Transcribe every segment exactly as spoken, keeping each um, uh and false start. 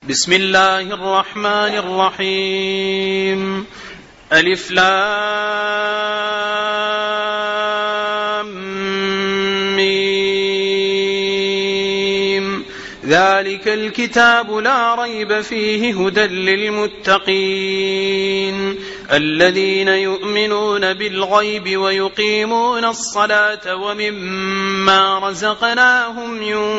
بسم الله الرحمن الرحيم. ألف لام ميم. ذلك الكتاب لا ريب فيه هدى للمتقين الذين يؤمنون بالغيب ويقيمون الصلاة ومما رزقناهم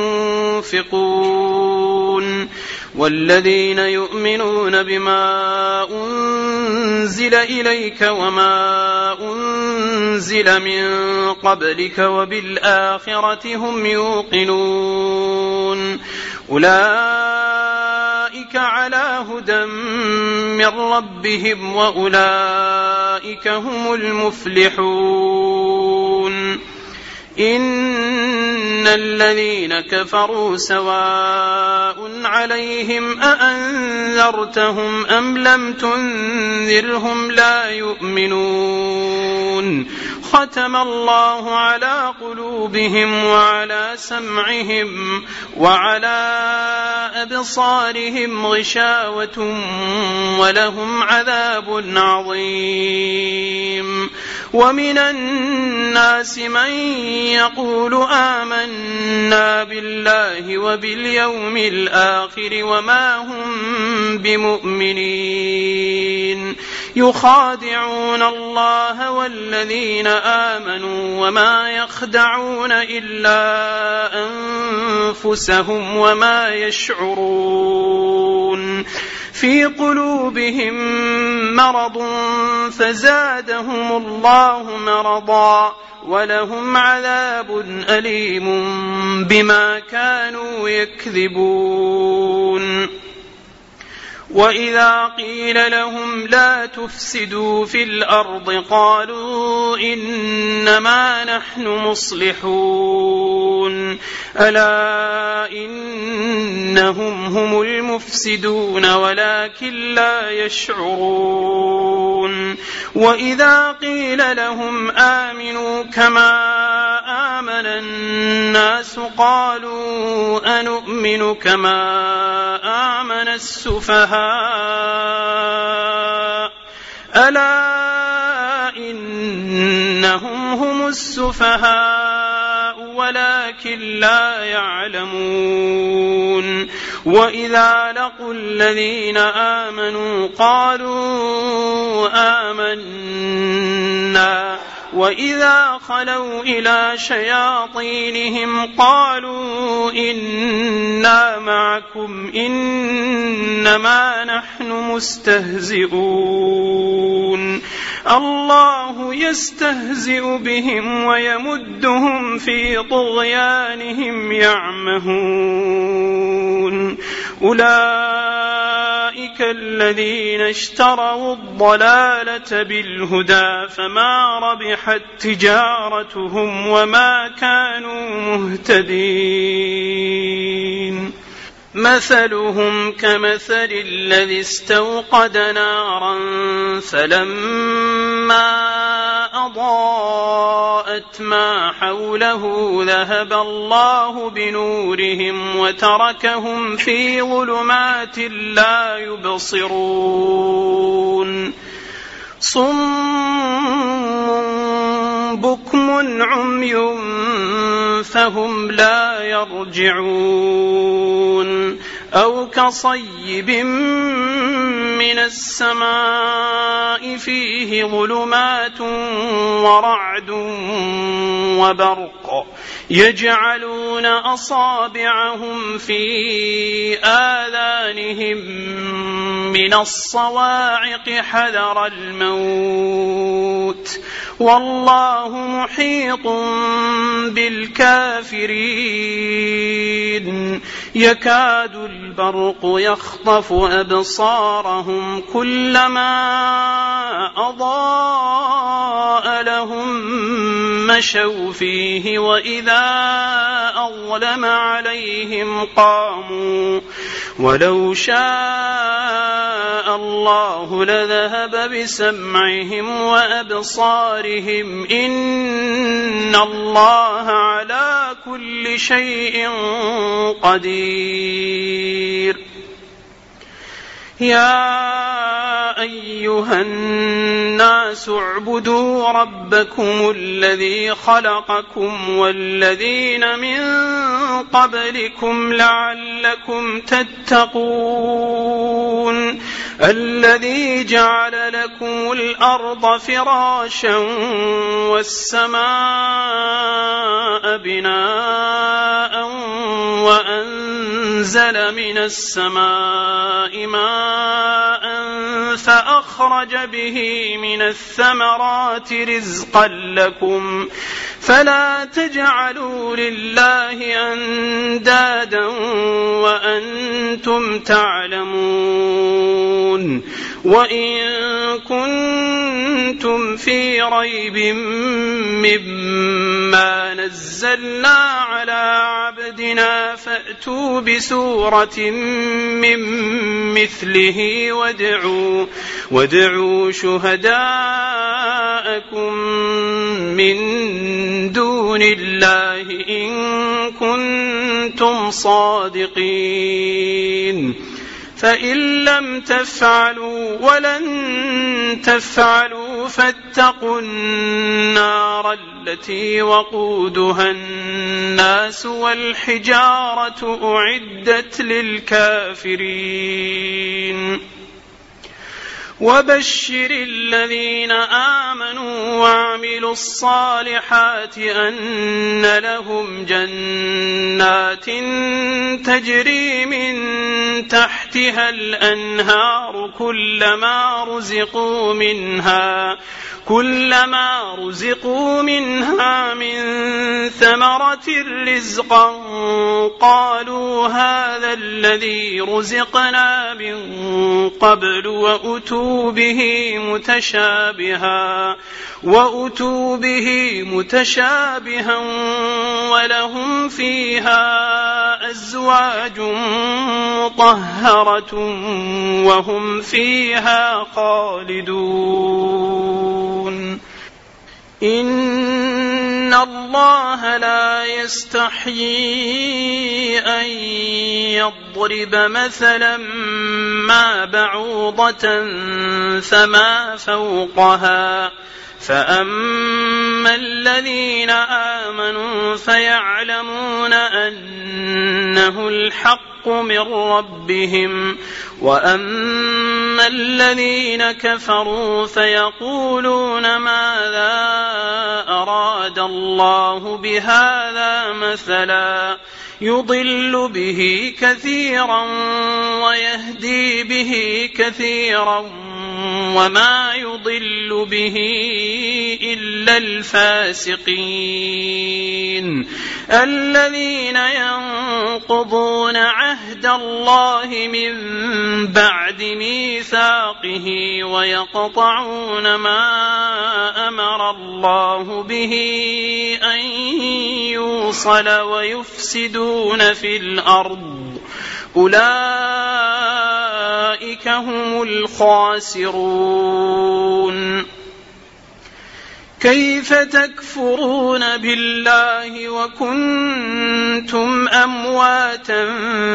ينفقون والذين يؤمنون بما أنزل إليك وما أنزل من قبلك وبالآخرة هم يوقنون أولئك على هدى من ربهم وأولئك هم المفلحون. إن الذين كفروا سواء عليهم أأنذرتهم أم لم تنذرهم لا يؤمنون. ختم الله على قلوبهم وعلى سمعهم وعلى أبصارهم غشاوة ولهم عذاب عظيم. ومن الناس من يقول آمنا بالله وباليوم الآخر وما هم بمؤمنين يخادعون الله والذين آمنوا وما يخدعون إلا أنفسهم وما يشعرون. في قلوبهم مرض فزادهم الله مرضا ولهم عذاب أليم بما كانوا يكذبون. وإذا قيل لهم لا تفسدوا في الأرض قالوا إنما نحن مصلحون ألا إنهم هم المفسدون ولكن لا يشعرون. وإذا قيل لهم آمنوا كما آمن الناس قالوا أنؤمن كما آمن السفهاء ألا إنهم هم السفهاء ولكن لا يعلمون. وإذا لقوا الذين آمنوا قالوا آمنا وإذا خلوا إلى شياطينهم قالوا إنا معكم إنما نحن مستهزئون. الله يستهزئ بهم ويمدهم في طغيانهم يعمهون. أولئك الذين اشتروا الضلالة بالهدى فما ربحت تجارتهم وما كانوا مهتدين. مثلهم كمثل الذي استوقد نارا فلما أضاءت ما حوله ذهب الله بنورهم وتركهم في ظلمات لا يبصرون. صم بكم عمي فهم لا يرجعون. أو كصيب من السماء فيه ظلمات ورعد وبرق يجعلون أصابعهم في آذانهم من الصواعق حذر الموت والله محيط بالكافرين. يكاد البرق يخطف أبصارهم كلما أضاء لهم مشوا فيه وإذا أظلم عليهم قاموا ولو شاء الله لذهب بسمعهم وأبصارهم إن الله على كل شيء قدير. يا أيها الناس اعبدوا ربكم الذي خلقكم والذين من قبلكم لعلكم تتقون الذي جعل لكم الأرض فراشا والسماء بناء وأنزل من السماء ماء فأخرج به من الثمرات رزقا لكم فلا تجعلوا لله أندادا وأنتم تعلمون وإن كنتم في ريب مما نزلنا على عبدنا فأتوا بسورة من مثله وادعوا, وادعوا شهداءكم من دون الله إن كنتم صادقين فإن لم تفعلوا ولن تفعلوا فاتقوا النار التي وقودها الناس والحجارة أعدت للكافرين وبشر الذين آمنوا وعملوا الصالحات أن لهم جنات تجري من تحتها الأنهار كلما رزقوا منها كلما رزقوا منها من ثمرة رزقا قالوا هذا الذي رزقنا من قبل وأتوا به متشابها وأتوا به متشابها ولهم فيها أزواج مطهرة وهم فيها خالدون إن الله لا يستحيي أن يضرب مثلا ما بعوضة فما فوقها فأما الذين آمنوا فيعلمون أنه الحق من ربهم وأما الذين كفروا فيقولون ماذا أراد الله بهذا مثلا يضل به كثيرا ويهدي به كثيرا وما يضل به إلا الفاسقين الذين ينقضون عهد الله من بعد ميثاقه ويقطعون ما أمر الله به أن يوصل ويفسدون في الأرض أولئك هم الخاسرون كيف تكفرون بالله وكنتم أمواتا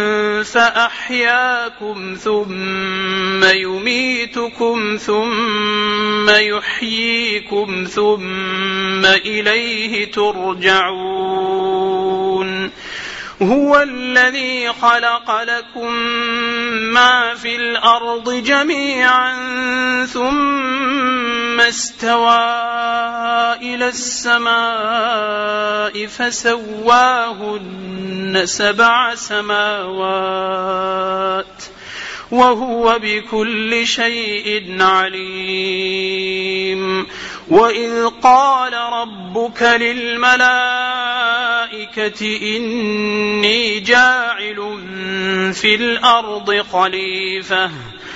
فأحياكم ثم يميتكم ثم يحييكم ثم إليه ترجعون هو الذي خلق لكم ما في الأرض جميعا ثم استوى إلى السماء فسواهن سبع سماوات وهو بكل شيء عليم وإذ قال ربك للملائكة إني جاعل في الأرض خليفة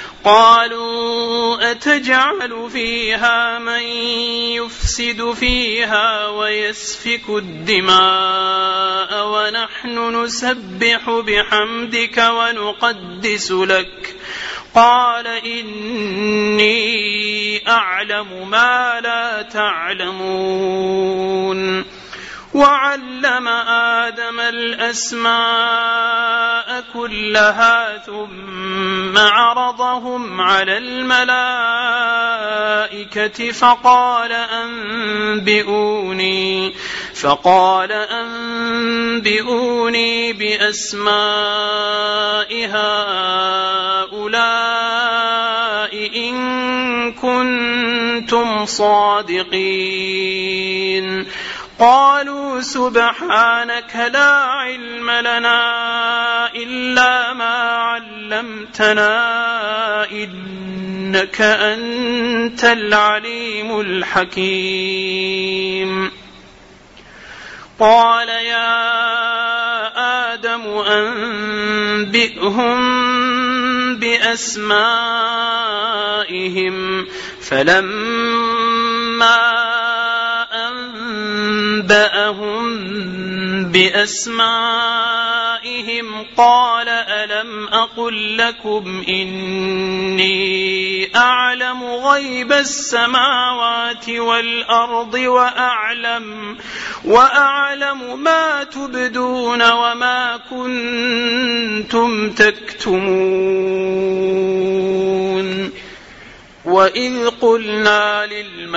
قالوا أتجعل فيها من يفسد فيها ويسفك الدماء ونحن نسبح بحمدك ونقدس لك قال إني أعلم ما لا تعلمون وعلم آدم الأسماء كلها ثم ثم عرضهم على الملائكة فقال أنبئوني فقال أنبئوني بأسماء هؤلاء إن كنتم صادقين. قالوا سبحانك لا علم لنا إلا ما علمتنا إنك أنت العليم الحكيم. قال يا آدم أنبئهم بأسمائهم فلما أنبأهم بأسمائهم قال ألم أقل لكم إني أعلم غيب السماوات والأرض وأعلم, وأعلم ما تبدون وما كنتم تكتمون. وإذ قلنا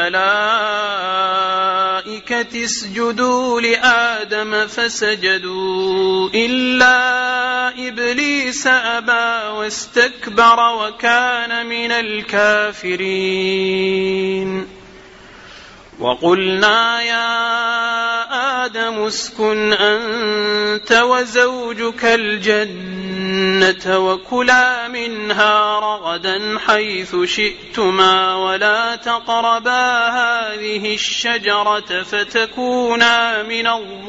للملائكة اسجدوا لآدم فسجدوا إلا إبليس أبى واستكبر وكان من الكافرين. وقلنا يا آدم اسكن أنت وزوجك الجنة وكلا منها رغدا حيث شئتما ولا تقربا هذه الشجرة فتكونا من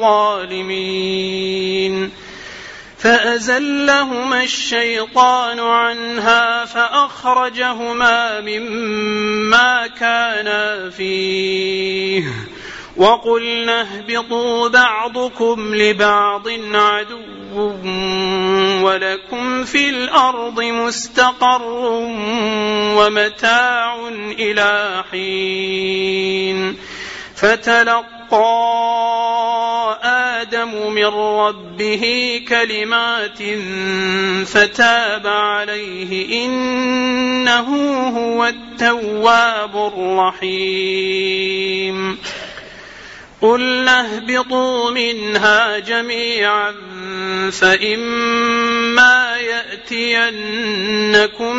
الظالمين. فأزلهما الشيطان عنها فأخرجهما مما كانا فيه وقلنا اهبطوا بعضكم لبعض عدو ولكم في الأرض مستقر ومتاع إلى حين. فتلقى آدم من ربه كلمات فتاب عليه إنه هو التواب الرحيم. قلنا اهبطوا منها جميعا فإما يأتينكم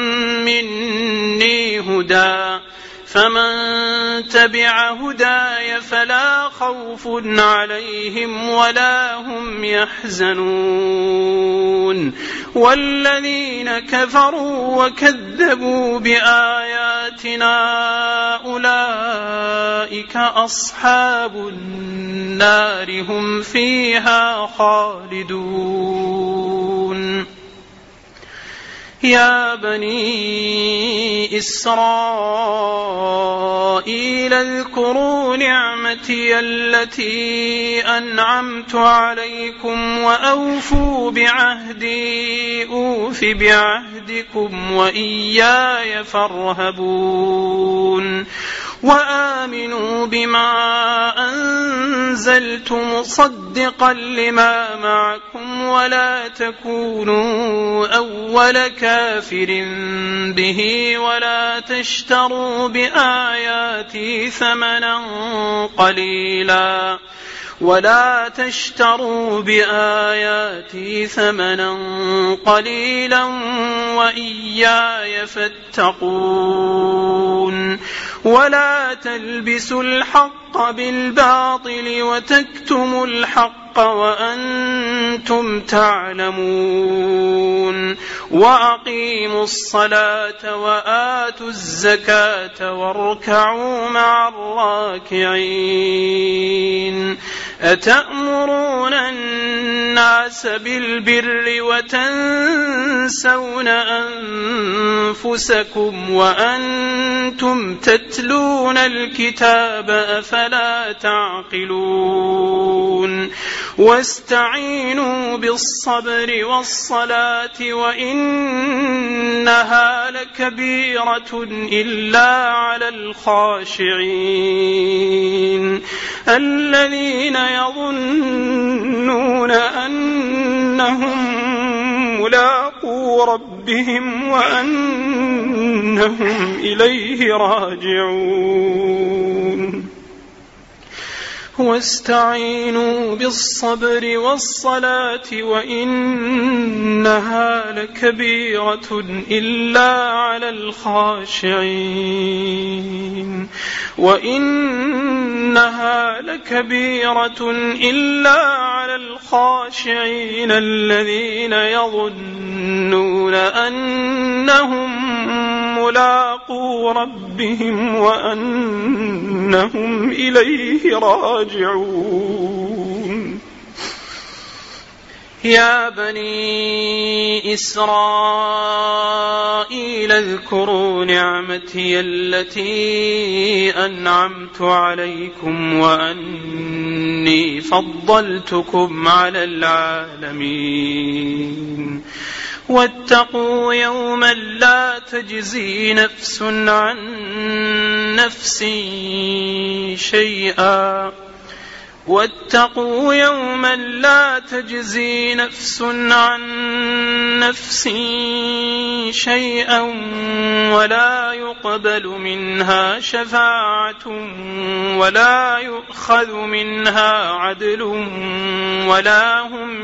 مني هدى فمن تبع هداي فلا خوف عليهم ولا هم يحزنون. والذين كفروا وكذبوا بآياتنا أولئك أصحاب النار هم فيها خالدون. يا بني إسرائيل اذكروا نعمتي التي أنعمت عليكم وأوفوا بعهدي أوف بعهدكم وإياي فارهبون. وآمنوا بما أنزلت مصدقا لما معكم ولا تكونوا أول كافر به ولا تشتروا بآياتي ثمنا قليلا ولا تشتروا بآياتي ثمنا قليلا وإياي فاتقون. ولا تلبسوا الحق بالباطل وتكتموا الحق وأنتم تعلمون. وأقيموا الصلاة وآتوا الزكاة واركعوا مع الراكعين. أتأمرون الناس بالبر وتنسون أنفسكم وأنتم تتلون الكتاب أفلا تعقلون. واستعينوا بالصبر والصلاة وإنها لكبيرة إلا على الخاشعين الذين يظنون أنهم ملاقو ربهم وأنهم إليه راجعون واستعينوا بالصبر والصلاة وإنها لكبيرة إلا على الخاشعين وإنها لكبيرة إلا على الخاشعين الذين يظنون أنهم ملاقو ربهم وأنهم إليه راجعون يا بني إسرائيل اذكروا نعمتي التي أنعمت عليكم وأني فضلتكم على العالمين واتقوا يوما لا تجزي نفس عن نفس شيئا واتقوا يوما لا تجزي نفس عن نفس شيئا ولا يقبل منها شفاعة ولا يؤخذ منها عدل ولا هم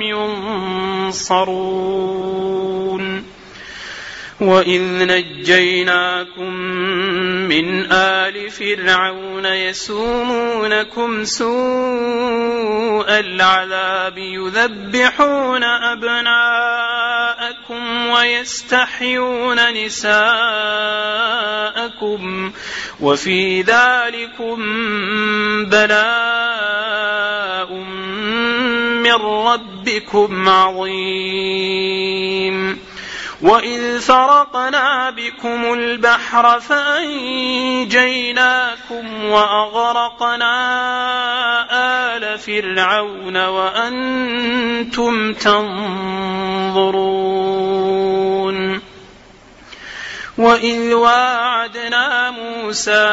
ينصرون وإذ نجيناكم من آل فرعون يسومونكم سوء العذاب يذبحون أبناءكم ويستحيون نساءكم وفي ذلكم بلاء من ربكم عظيم وإذ فرقنا بكم البحر فأنجيناكم وأغرقنا آل فرعون وأنتم تنظرون وإذ واعدنا موسى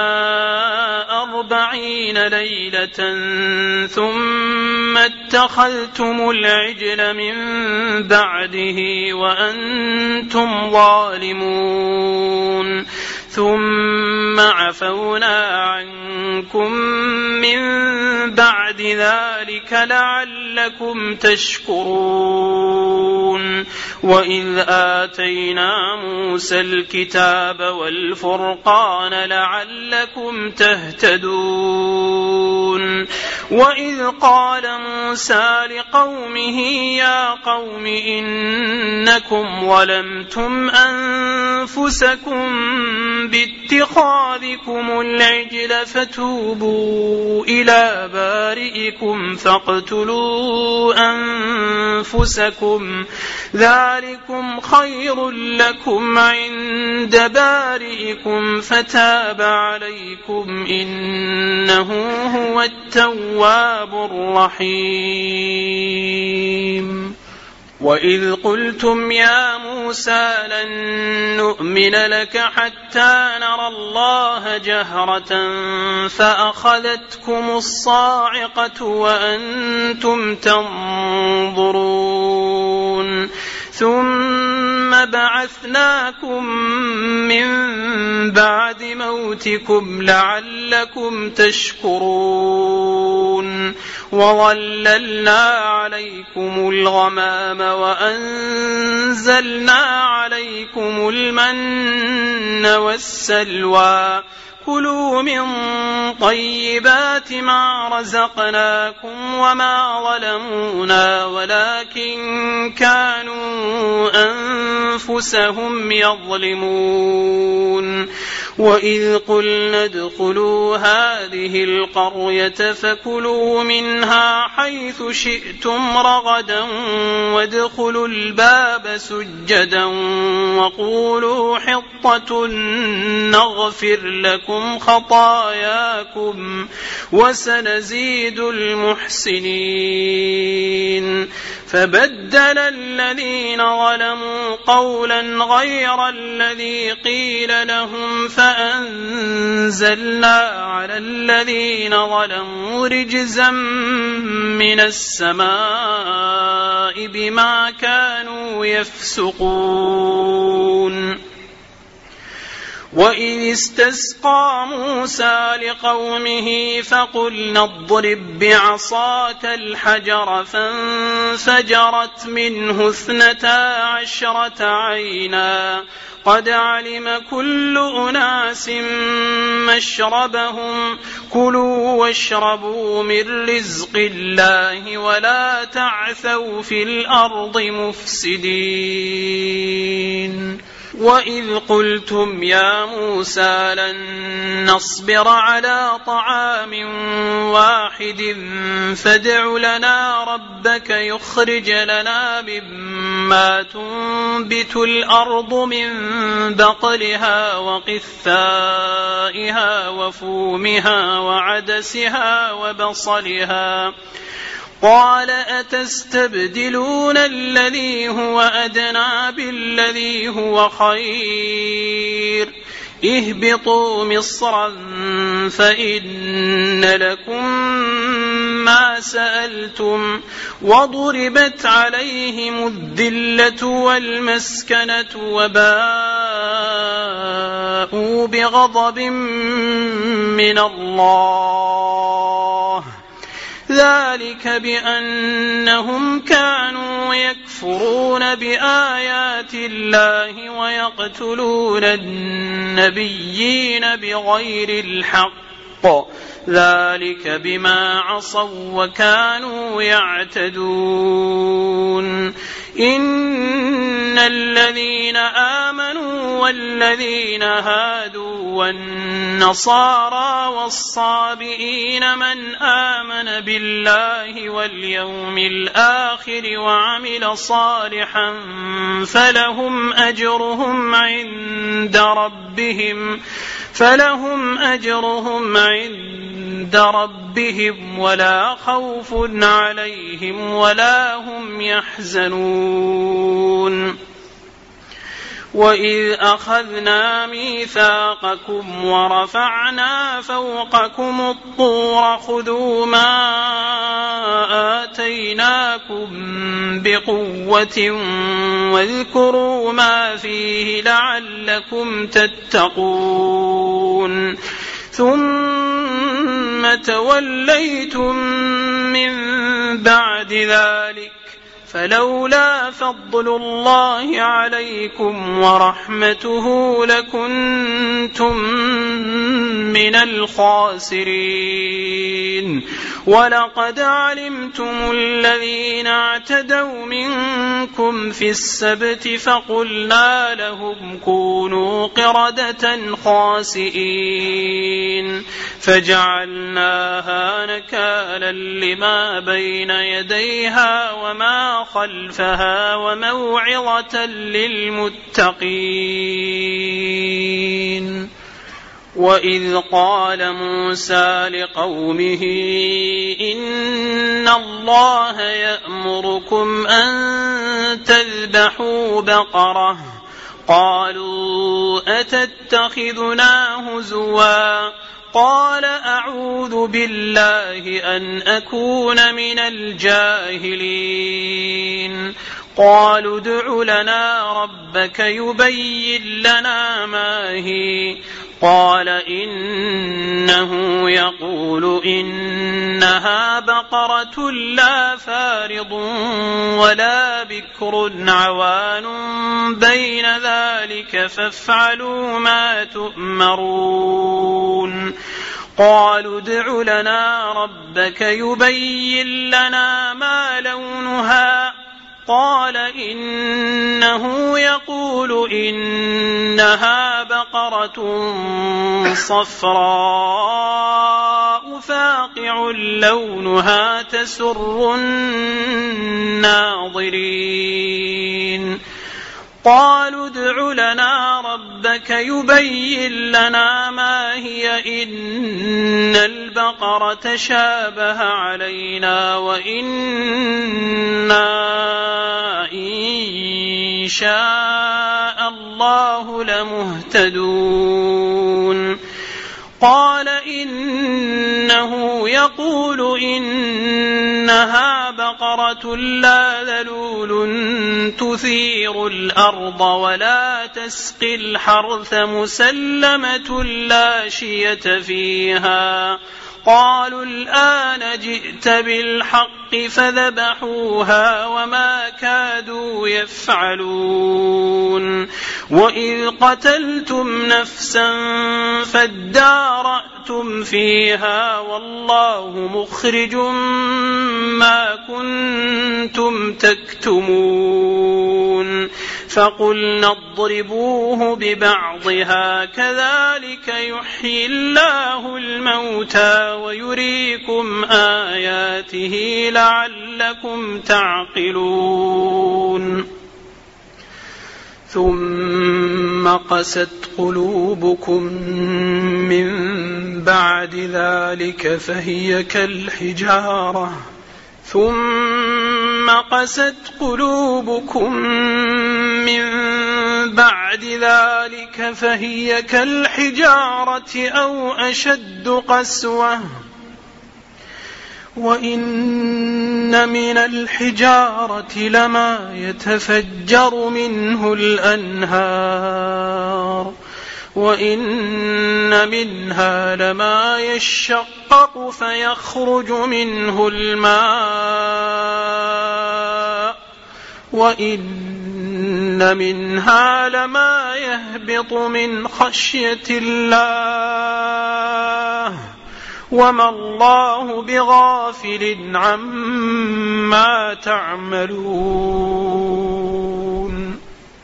أربعين ليلة ثم اتخذتم العجل من بعده وأنتم ظالمون ثم عفونا عنكم من بعد ذلك لعلكم تشكرون وإذ آتينا موسى الكتاب والفرقان لعلكم تهتدون وإذ قال موسى لقومه يا قوم إنكم ظلمتم أنفسكم باتخاذكم العجل فتوبوا إلى بارئكم فاقتلوا أنفسكم ذلكم خير لكم عند بارئكم فتاب عليكم إنه هو التواب الرحيم وإذ قلتم يا موسى لن نؤمن لك حتى نرى الله جهرة فأخذتكم الصاعقة وأنتم تنظرون ثم بعثناكم من بعد موتكم لعلكم تشكرون وظللنا عليكم الغمام وأنزلنا عليكم المن والسلوى كلوا من طيبات ما رزقناكم وما ظلمونا ولكن كانوا أنفسهم يظلمون وإذ قلنا ادخلوا هذه القرية فكلوا منها حيث شئتم رغدا وادخلوا الباب سجدا وقولوا حطة نغفر لكم خطاياكم وسنزيد المحسنين فبدل الذين ظلموا قولا غير الذي قيل لهم فأنزلنا على الذين ظلموا رجزا من السماء بما كانوا يفسقون. وإذ استسقى موسى لقومه فقلنا اضرب بعصاك الحجر فانفجرت منه اثنتا عشرة عينا قد علم كل أناس مشربهم كلوا واشربوا من رزق الله ولا تعثوا في الأرض مفسدين. وإذ قلتم يا موسى لن نصبر على طعام واحد فادع لنا ربك يخرج لنا مما تنبت الأرض من بقلها وقثائها وفومها وعدسها وبصلها قال أتستبدلون الذي هو أدنى بالذي هو خير اهبطوا مصرا فإن لكم ما سألتم وضربت عليهم الذلة والمسكنة وباءوا بغضب من الله ذلك بأنهم كانوا يكفرون بآيات الله ويقتلون النبيين بغير الحق ذلك بما عصوا وكانوا يعتدون. إن الذين آمنوا والذين هادوا والنصارى والصابئين من آمن بالله واليوم الآخر وعمل صالحا فلهم أجرهم عند ربهم فلهم أجرهم عند ربهم ولا خوف عليهم ولا هم يحزنون. وإذ أخذنا ميثاقكم ورفعنا فوقكم الطور خذوا ما آتيناكم بقوة واذكروا ما فيه لعلكم تتقون. ثم توليتم من بعد ذلك فلولا فضل الله عليكم ورحمته لكنتم من الخاسرين. ولقد علمتم الذين اعتدوا منكم في السبت فقلنا لهم كونوا قردة خاسئين فجعلناها نكالا لما بين يديها وما خلفها وموعظة للمتقين. وإذ قال موسى لقومه إن الله يأمركم أن تذبحوا بقرة قالوا أتتخذنا هزوا قال أعوذ بالله أن أكون من الجاهلين. قالوا ادع لنا ربك يبين لنا ما هي قال إنه يقول إنها بقرة لا فارض ولا بكر عوان بين ذلك فافعلوا ما تؤمرون. قالوا ادع لنا ربك يبين لنا ما لونها قال إنه يقول إنها بقرة صفراء فاقع لونها تسر الناظرين. قالوا ادع لنا ربك ربك يبين لنا ما هي إن البقرة تشابه علينا وإنا إن شاء الله لمهتدون قال إنه يقول إنها بقرة لا ذلول تثير الأرض ولا تسقي الحرث مسلمة لا شية فيها قالوا الآن جئت بالحق فذبحوها وما كادوا يفعلون وإذ قتلتم نفسا فادارأتم فيها والله مخرج ما كنتم تكتمون فقلنا اضربوه ببعضها كذلك يحيي الله الموتى ويريكم آياته لعلكم تعقلون ثم قست قلوبكم من بعد ذلك فهي كالحجارة ثم قست قلوبكم من بعد ذلك فهي كالحجارة أو أشد قسوة وإن من الحجارة لما يتفجر منه الأنهار وإن منها لما يشقق فيخرج منه الماء وإن منها لما يهبط من خشية الله وما الله بغافل عما تعملون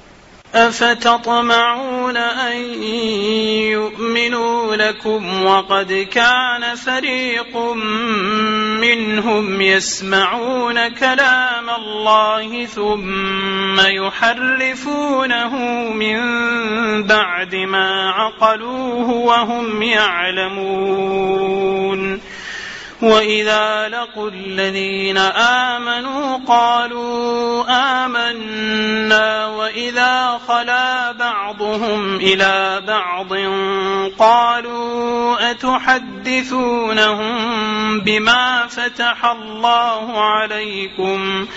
أفتطمعون أن يؤمنوا لكم وقد كان فريق منهم يسمعون كلام الله ثم يحرفونه من بعد ما عقلوه وهم يعلمون وإذا لقوا الذين آمنوا قالوا آمنا وإذا خلا بعضهم إلى بعض قالوا أتحدثونهم بما فتح الله عليكم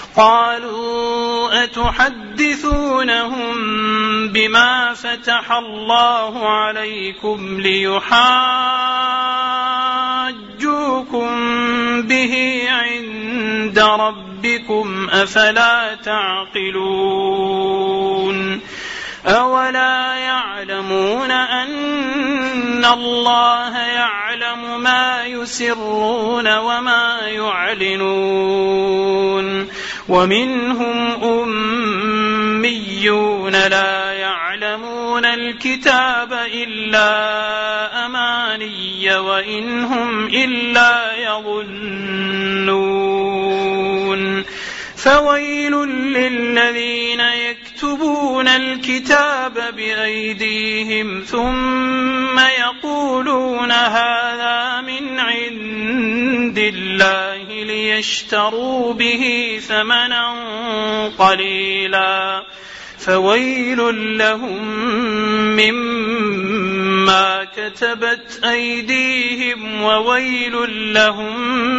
قالوا أتحدثونهم بما فتح الله عليكم ليحاجوكم به عند ربكم أفلا تعقلون أولا يعلمون أن الله يعلم ما يسرون وما يعلنون ومنهم أميون لا يعلمون الكتاب إلا أماني وإنهم إلا يظنون فويل للذين يكتبون الكتاب بأيديهم ثم يقولون هذا من عند الله ليشتروا به ثمنا قليلا فويل لهم مما كتبت أيديهم وويل لهم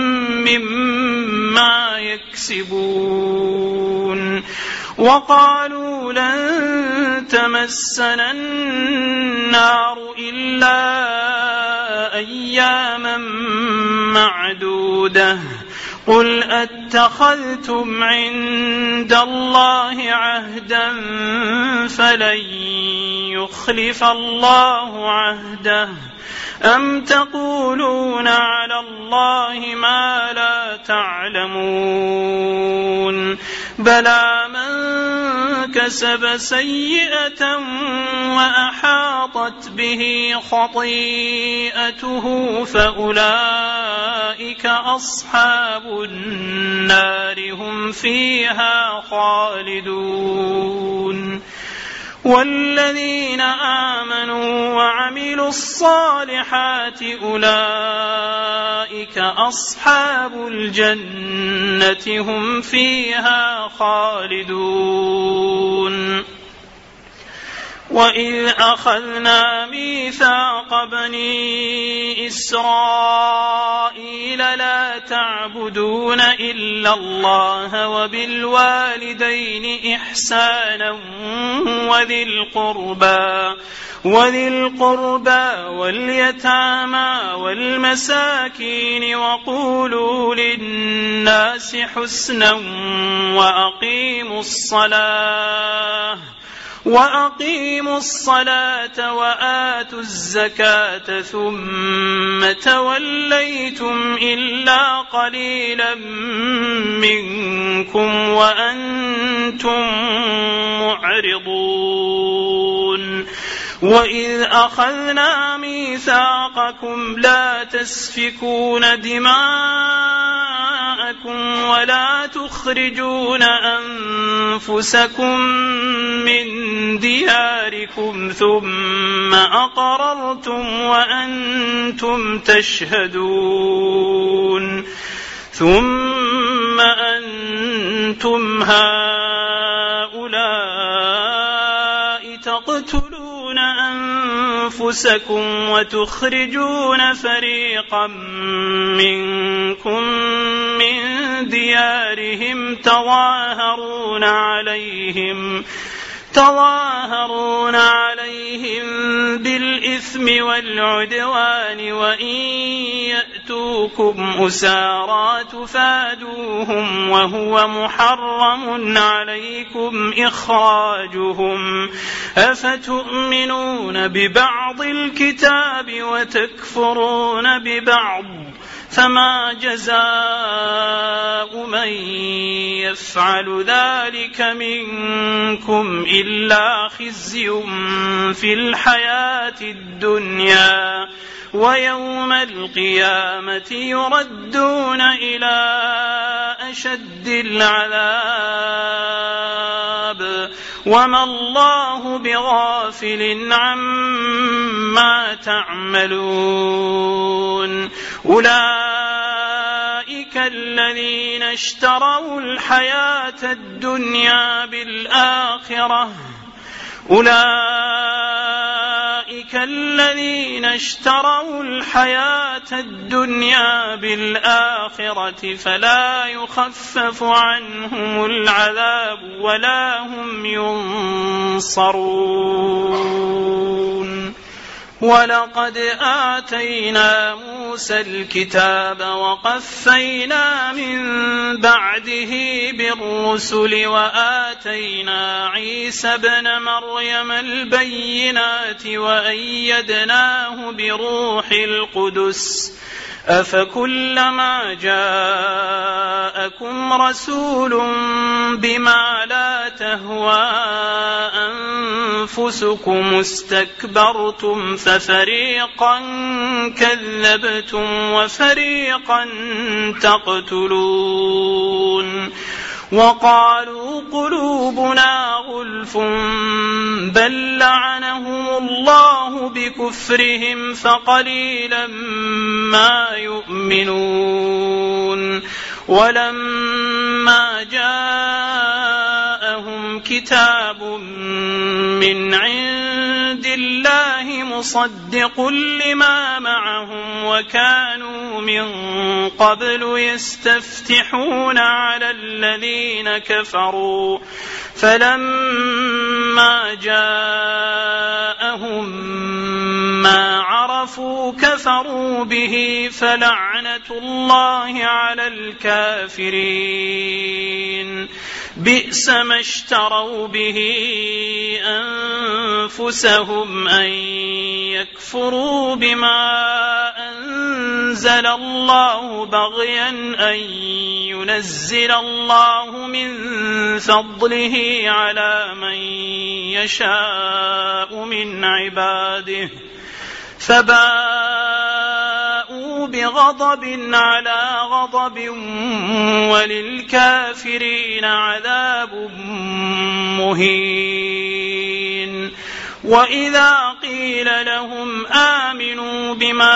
مما يكسبون وقالوا لن تمسنا النار إلا أياما معدودة قل أتخذتم عند الله عهدا فلن يخلف الله عهده أم تقولون على الله ما لا تعلمون بلى من كسب سيئة وأحاطت به خطيئته فأولئك أصحاب النار هم فيها خالدون والذين آمنوا وعملوا الصالحات أولئك أصحاب الجنة هم فيها خالدون. وإذ أخذنا ميثاق بني إسرائيل لا تعبدون إلا الله وبالوالدين إحسانا وذي القربى وذي القربى واليتامى والمساكين وقولوا للناس حسنا وأقيموا الصلاة وأقيموا الصلاة وآتوا الزكاة ثم توليتم إلا قليلا منكم وأنتم معرضون. وإذ أخذنا ميثاقكم لا تسفكون دماءكم ولا تخرجون أنفسكم من دياركم ثم أقررتم وأنتم تشهدون ثم أنتم هؤلاء تقتلون أنفسكم وتخرجون فريقا منكم من ديارهم تظاهرون عليهم تظاهرون عليهم بالإثم والعدوان وإن يأتوكم أسارى تفادوهم وهو محرم عليكم إخراجهم أفتؤمنون ببعض الكتاب وتكفرون ببعض فما جزاء من يفعل ذلك منكم إلا خزي في الحياة الدنيا ويوم القيامة يردون إلى أشد العذاب وما الله بغافل عما تعملون. أولئك الذين اشتروا الحياة الدنيا بالآخرة أولئك الذين اشتروا الحياة الدنيا بالآخرة فلا يخفف عنهم العذاب ولا هم ينصرون. ولقد آتينا موسى الكتاب وقفينا من بعده بالرسل وآتينا عيسى ابن مريم البينات وأيدناه بروح القدس أفكلما جاءكم رسول بما لا تهوى أنفسكم استكبرتم ففريقا كذبتم وفريقا تقتلون. وقالوا قلوبنا غلف بل لعنهم الله بكفرهم فقليلا ما يؤمنون. ولما جاءهم كتاب من عند الله مصدق لما معهم وكانوا من قبل يستفتحون على الذين كفروا فلما جاءهم ما عرفوا كفروا به فلعنة الله على الكافرين. بئس ما اشتروا به أنفسهم أن يكفروا بما أنزل الله بغيا أن ينزل الله من فضله على من يشاء من عباده فباءوا بغضب على غضب وللكافرين عذاب مهين. وإذا قيل لهم آمنوا بما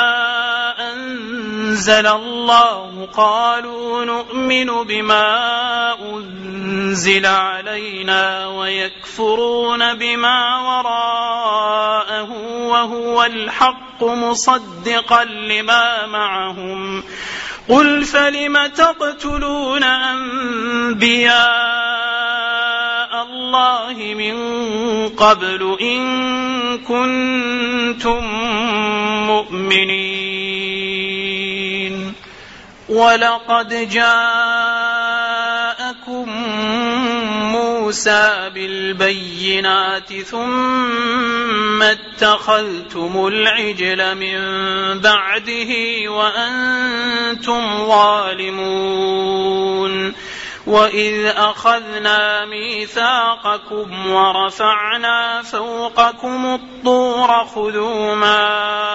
أنزل الله قالوا نؤمن بما أنزل علينا ويكفرون بما وراءه وهو الحق مصدقا لما معهم قل فلم تقتلون أنبياء الله من قبل إن كنتم مؤمنين ولقد جاءكم موسى بالبينات ثم اتخذتم العجل من بعده وأنتم ظالمون وإذ أخذنا ميثاقكم ورفعنا فوقكم الطور خذوا ما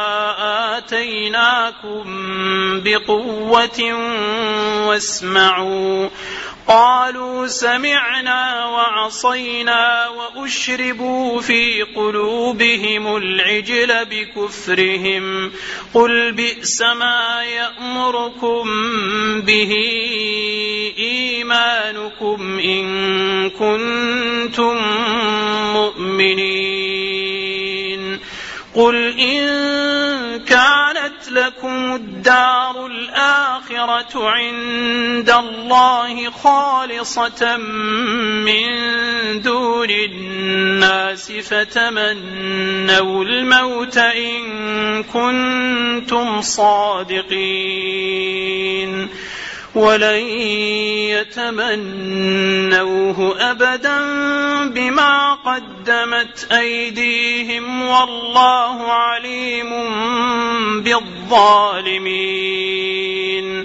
آتيناكم بقوة واسمعوا قالوا سمعنا وعصينا وأشربوا في قلوبهم العجل بكفرهم قل بئس ما يأمركم به إيمانكم إن كنتم مؤمنين قل إن كانت لكم الدار الآخرة عند الله خالصة من دون الناس فتمنوا الموت إن كنتم صادقين ولن يتمنوه أبدا بما قدمت أيديهم والله عليم بالظالمين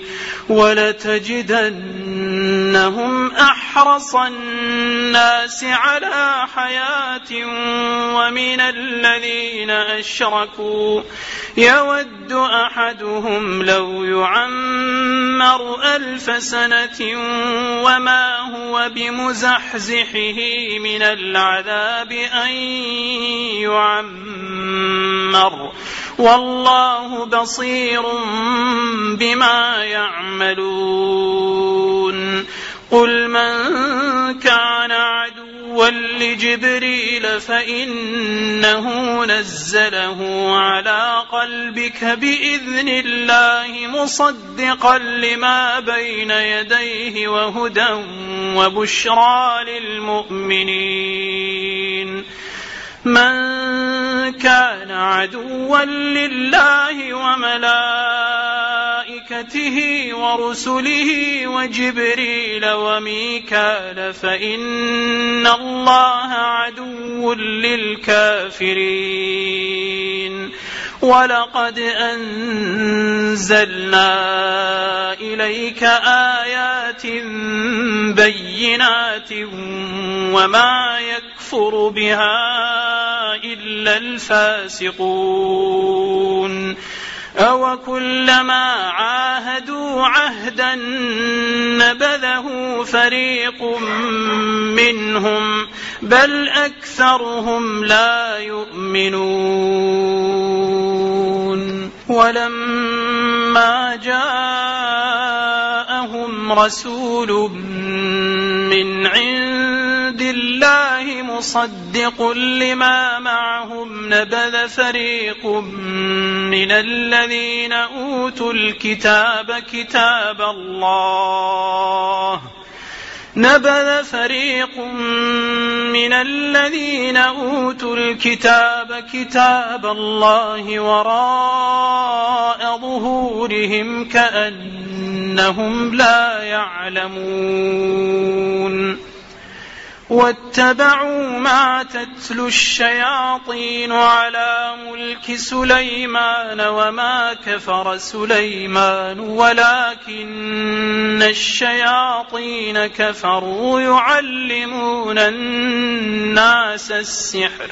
ولتجدنهم أحرص الناس على حياة ومن الذين أشركوا يود أحدهم لو يعمر ألف سنة وما هو بمزحزحه من العذاب أن يعمر والله بصير بما يعملون قل من كان عدوا لجبريل فإنه نزله على قلبك بإذن الله مصدقا لما بين يديه وهدى وبشرى للمؤمنين من كان عدوا لله وملائكته ورسله وجبريل وميكال فإن الله عدو للكافرين ولقد أنزلنا إليك آيات بينات وما يكفر بها إلا الفاسقون أو كلما عاهدوا عهدا نبذه فريق منهم بل أكثرهم لا يؤمنون ولما جاءهم رسول من عند الله مصدق لما معهم نبذ فريق من الذين أوتوا الكتاب كتاب الله نبذ فريق من الذين أوتوا الكتاب كتاب الله وراء ظهورهم كأنهم لا يعلمون واتبعوا ما تتلو الشياطين على ملك سليمان وما كفر سليمان ولكن الشياطين كفروا يعلمون الناس السحر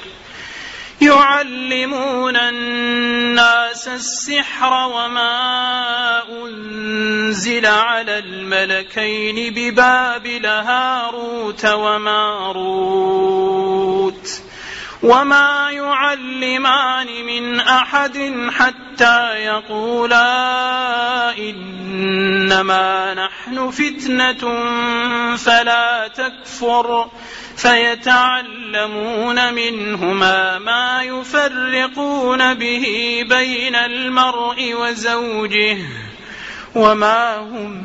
يعلمون الناس السحر وما أنزل على الملكين ببابل هاروت وماروت وما يعلمان من أحد حتى يقولا إنما نحن فتنة فلا تكفر فيتعلمون منهما ما يفرقون به بين المرء وزوجه وما هم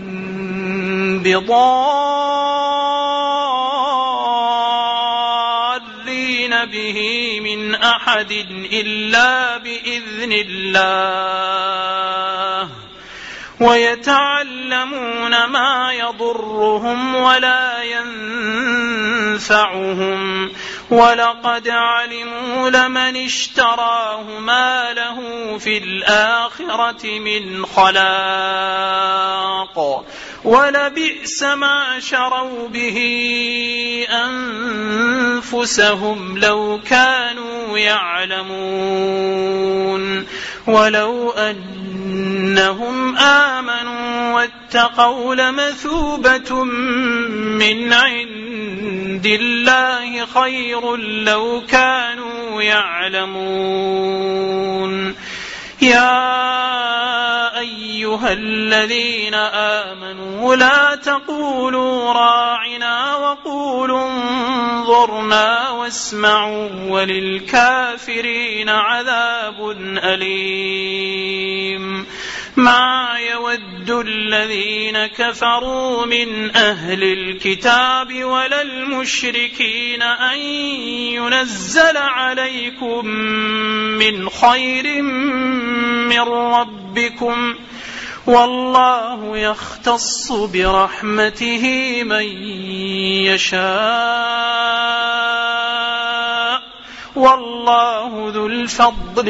بضارين به من أحد إلا بإذن الله ويتعلمون ما يضرهم ولا ينفعهم ولقد علموا لمن اشتراه ما له في الآخرة من خلاق ولبئس ما شروا به أنفسهم لو كانوا يعلمون ولو أنهم آمنوا واتقوا لمثوبة من عند الله خير لو كانوا يعلمون يا أيها الذين آمنوا لا تقولوا راعنا وقولوا انظرنا واسمعوا وللكافرين عذاب أليم ما يود الذين كفروا من أهل الكتاب ولا المشركين أن ينزل عليكم من خير من ربكم والله يختص برحمته من يشاء والله ذو الفضل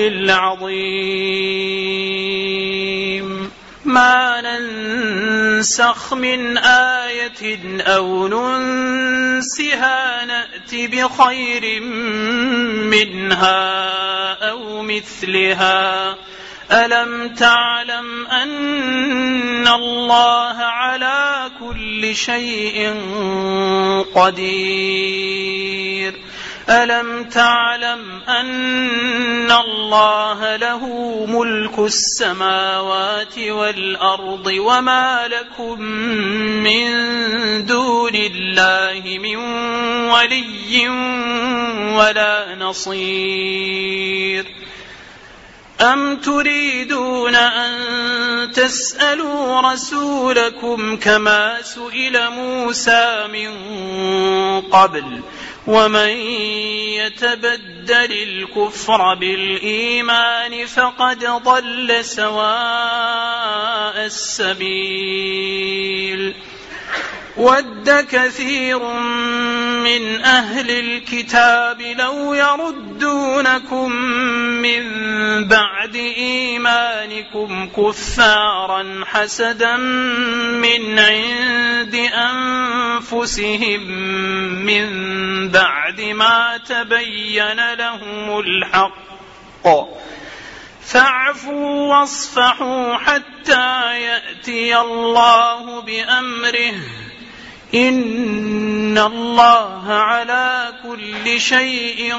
العظيم ما ننسخ من آية أو ننسها نأت بخير منها أو مثلها ألم تعلم أن الله على كل شيء قدير ألم تعلم أن الله له ملك السماوات والأرض وما لكم من دون الله من ولي ولا نصير أم تريدون أن تسألوا رسولكم كما سئل موسى من قبل ومن يتبدل الكفر بالإيمان فقد ضل سواء السبيل ود كثير من أهل الكتاب لو يردونكم من بعد إيمانكم كفارا حسدا من عند أنفسهم من بعد ما تبين لهم الحق فاعفوا واصفحوا حتى يأتي الله بأمره إن الله على كل شيء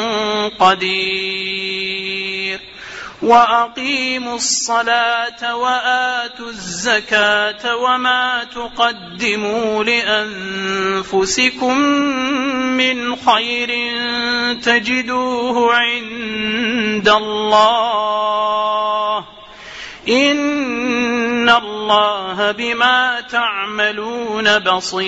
قدير وأقيموا الصلاة وآتوا الزكاة وما تقدموا لأنفسكم من خير تجدوه عند الله إن الله بما تعملون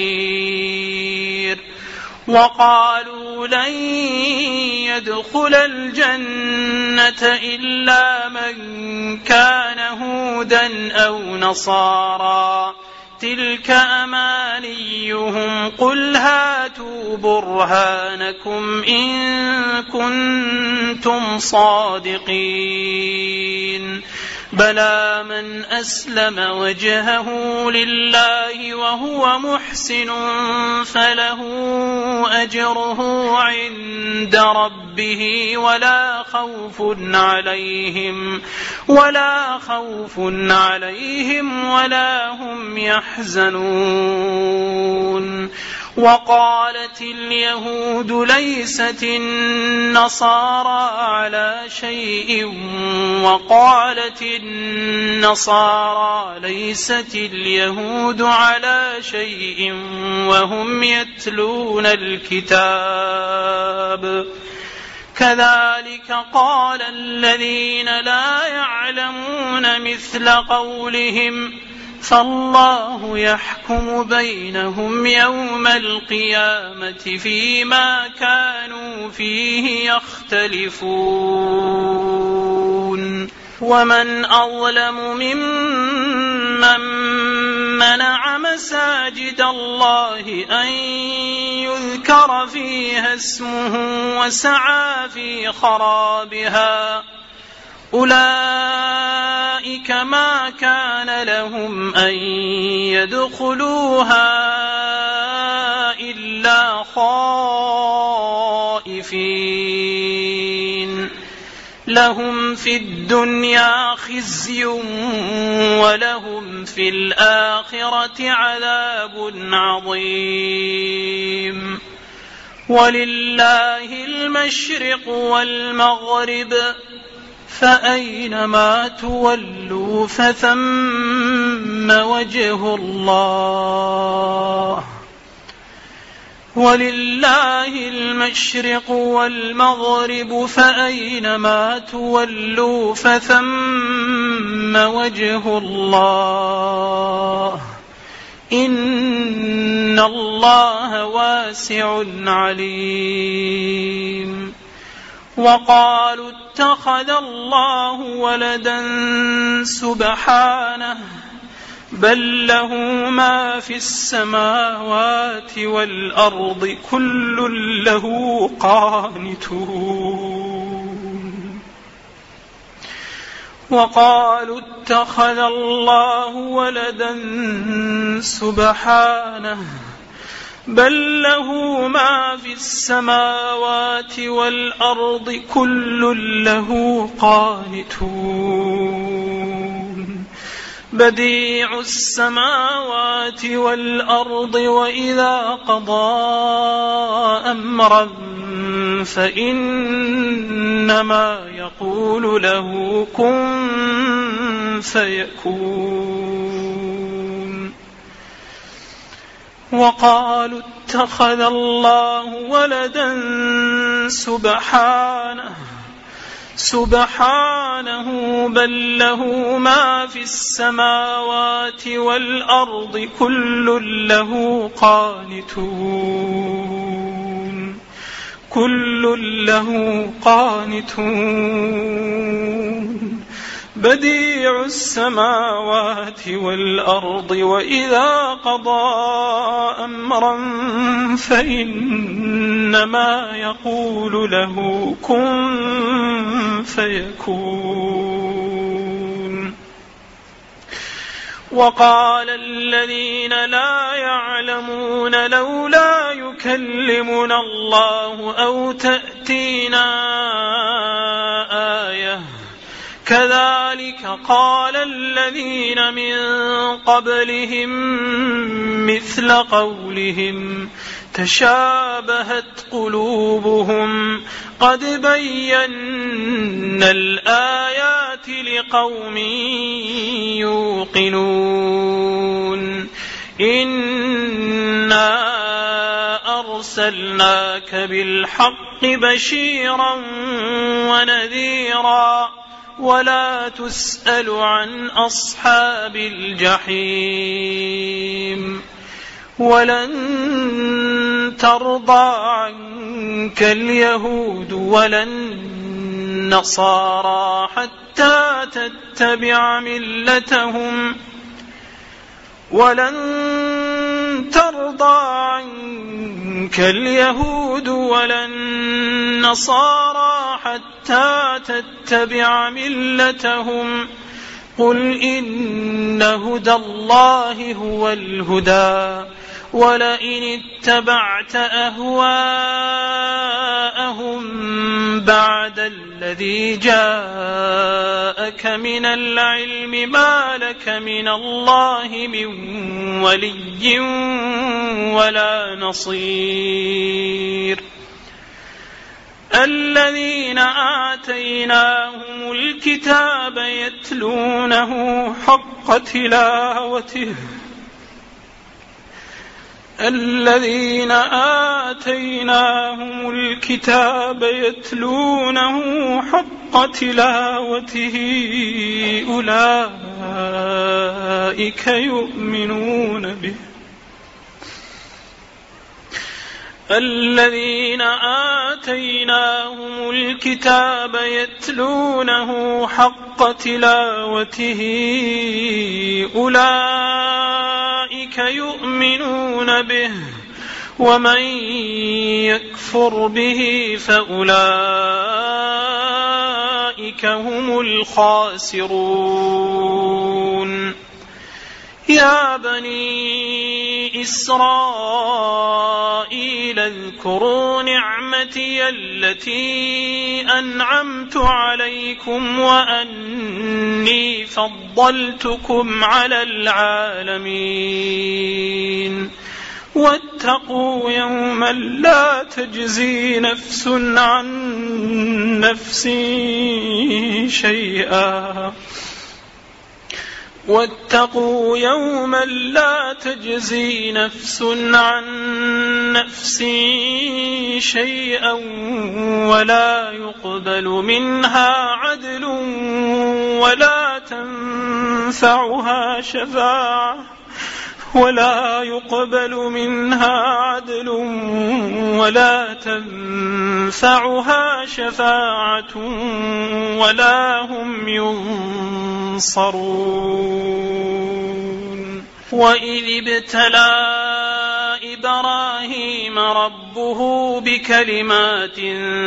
بصير وقالوا لن يدخل الجنة إلا من كان هودا أو نصارى تلك أمانيهم قل هاتوا برهانكم إن كنتم صادقين بلى من أسلم وجهه لله وهو محسن فله أجره عند ربه ولا خوف عليهم ولا خوف عليهم ولا هم يحزنون وقالت اليهود ليست النصارى على شيء وقالت النصارى ليست اليهود على شيء وهم يتلون الكتاب كذلك قال الذين لا يعلمون مثل قولهم فالله يحكم بينهم يوم القيامة فيما كانوا فيه يختلفون ومن أظلم ممن منع مساجد الله أن يذكر فيها اسمه وسعى في خرابها أولئك ما كان لهم أن يدخلوها إلا خائفين لهم في الدنيا خزي ولهم في الآخرة عذاب عظيم ولله المشرق والمغرب فأينما تولوا فثم وجه الله ولله المشرق والمغرب فأينما تولوا فثم وجه الله إن الله واسع عليم وقالوا اتخذ الله ولدا سبحانه بل له ما في السماوات والأرض كل له قانتون وقالوا اتخذ الله ولدا سبحانه بل له ما في السماوات والأرض كل له قانتون بديع السماوات والأرض وإذا قضى أمرا فإنما يقول له كن فيكون وقالوا اتخذ الله ولدا سبحانه سبحانه بل له ما في السماوات والأرض كل له قانتون كل له قانتون بديع السماوات والأرض وإذا قضى أمرا فإنما يقول له كن فيكون وقال الذين لا يعلمون لولا يكلمنا الله أو تأتينا آية كذلك قال الذين من قبلهم مثل قولهم تشابهت قلوبهم قد بينا الآيات لقوم يوقنون إنا أرسلناك بالحق بشيرا ونذيرا ولا تسأل عن أصحاب الجحيم ولن ترضى عنك اليهود ولا النصارى حتى تتبع ملتهم ولن ترضى عنك اليهود ولا النصارى حتى تتبع ملتهم قل إن هدى الله هو الهدى ولئن اتبعت أهواءهم بعد الذي جاءك من العلم ما لك من الله من ولي ولا نصير. الذين آتيناهم الكتاب يتلونه حق تلاوته الذين آتيناهم الكتاب يتلونه حق تلاوته أولئك يؤمنون به الذين آتيناهم الكتاب يتلونه حق تلاوته أولئك يؤمنون به ومن يكفر به فأولئك هم الخاسرون. يا بني إسرائيل اذكروا نعمتي التي أنعمت عليكم وأني فضلتكم على العالمين واتقوا يوما لا تجزي نفس عن نفس شيئا واتقوا يوما لا تجزي نفس عن نفس شيئا ولا يقبل منها عدل ولا تنفعها شفاعة ولا يقبل منها عدل ولا تنفعها شفاعة ولا هم ينصرون. وإذ ابتلى إبراهيم ربه بكلمات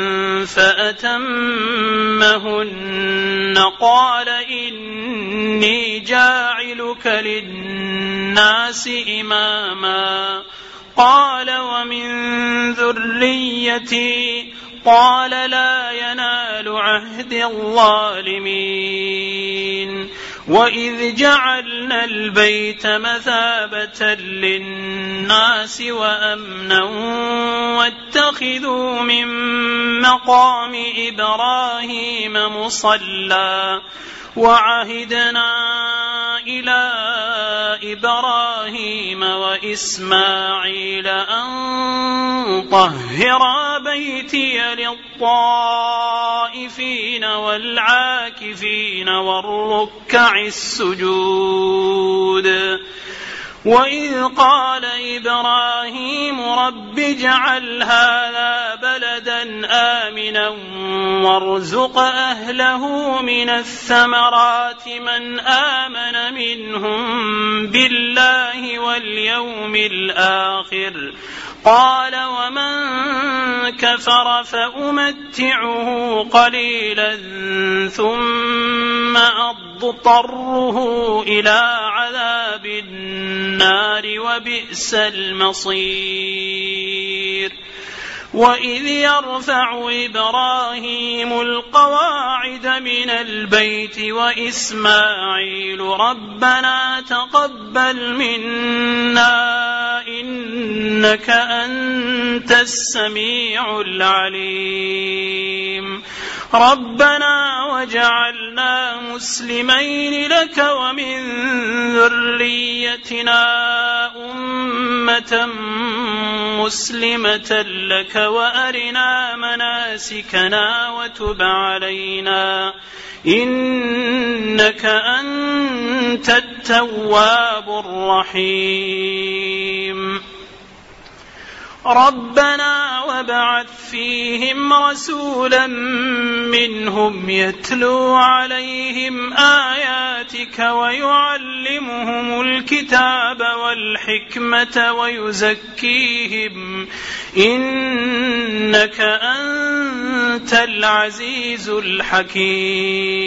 فأتمهن قال إني جاعلك للناس إماما قال ومن ذريتي قال لا ينال عهد الظالمين. وإذ جعلنا البيت مثابة للناس وأمنا واتخذوا من مقام إبراهيم مصلى وعهدنا إلى إبراهيم وإسماعيل أن طهرا بيتي للطائفين والعاكفين والركع السجود. وإذ قال إبراهيم رب اجعل هذا بلدا آمنا وارزق أهله من الثمرات من آمن منهم بالله واليوم الآخر قال ومن كفر فأمتعه قليلا ثم أضطره إلى عذاب النار وبئس المصير. وإذ يرفع إبراهيم القواعد من البيت وإسماعيل ربنا تقبل منا إنك أنت السميع العليم ربنا وجعلنا مسلمين لك ومن ذريتنا أمة مسلمة لك وأرنا مناسكنا وتب علينا إنك أنت التواب الرحيم. ربنا وابعث فيهم رسولا منهم يتلو عليهم آياتك ويعلمهم الكتاب والحكمة ويزكيهم إنك أنت العزيز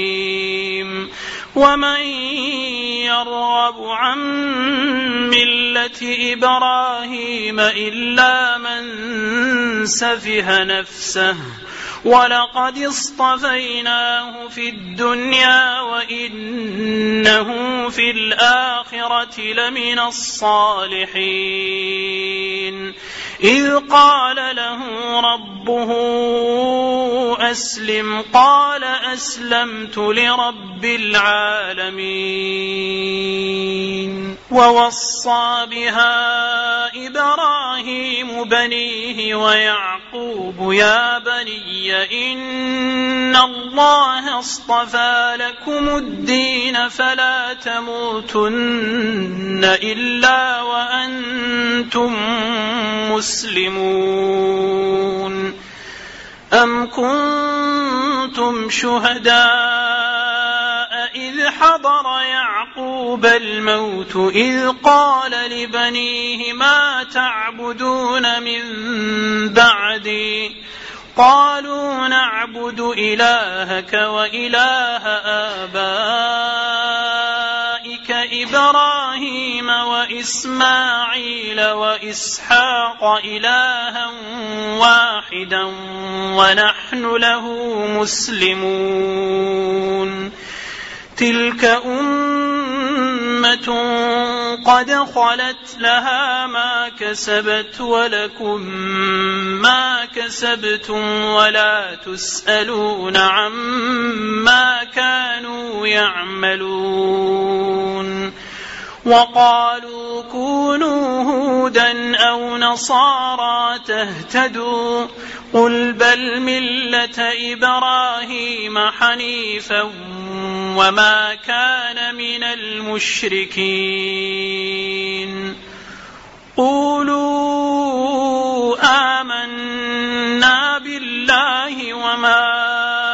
الحكيم. ومن يرغب عن ملة ملة إبراهيم إلا من سفه نفسه ولقد اصطفيناه في الدنيا وإنه في الآخرة لمن الصالحين إذ قال له ربه أسلم قال أسلمت لرب العالمين ووصى بها إبراهيم بنيه ويعقوب يا بني إن الله اصطفى لكم الدين فلا تموتن إلا وأنتم مسلمون أم كنتم شهداء إذ حضر يعقوب الموت إذ قال لبنيه ما تعبدون من بعدي قالوا نعبد إلهك وإله آبائك إبراهيم وإسماعيل وإسحاق إلها واحدا ونحن له مسلمون تلك أمة قد خلت لها ما كسبت ولكم ما كسبتم ولا تسألون عما كانوا يعملون وقالوا كونوا هودا أو نصارى تهتدوا قل بل ملة إبراهيم حنيفا وما كان من المشركين قولوا آمنا بالله وما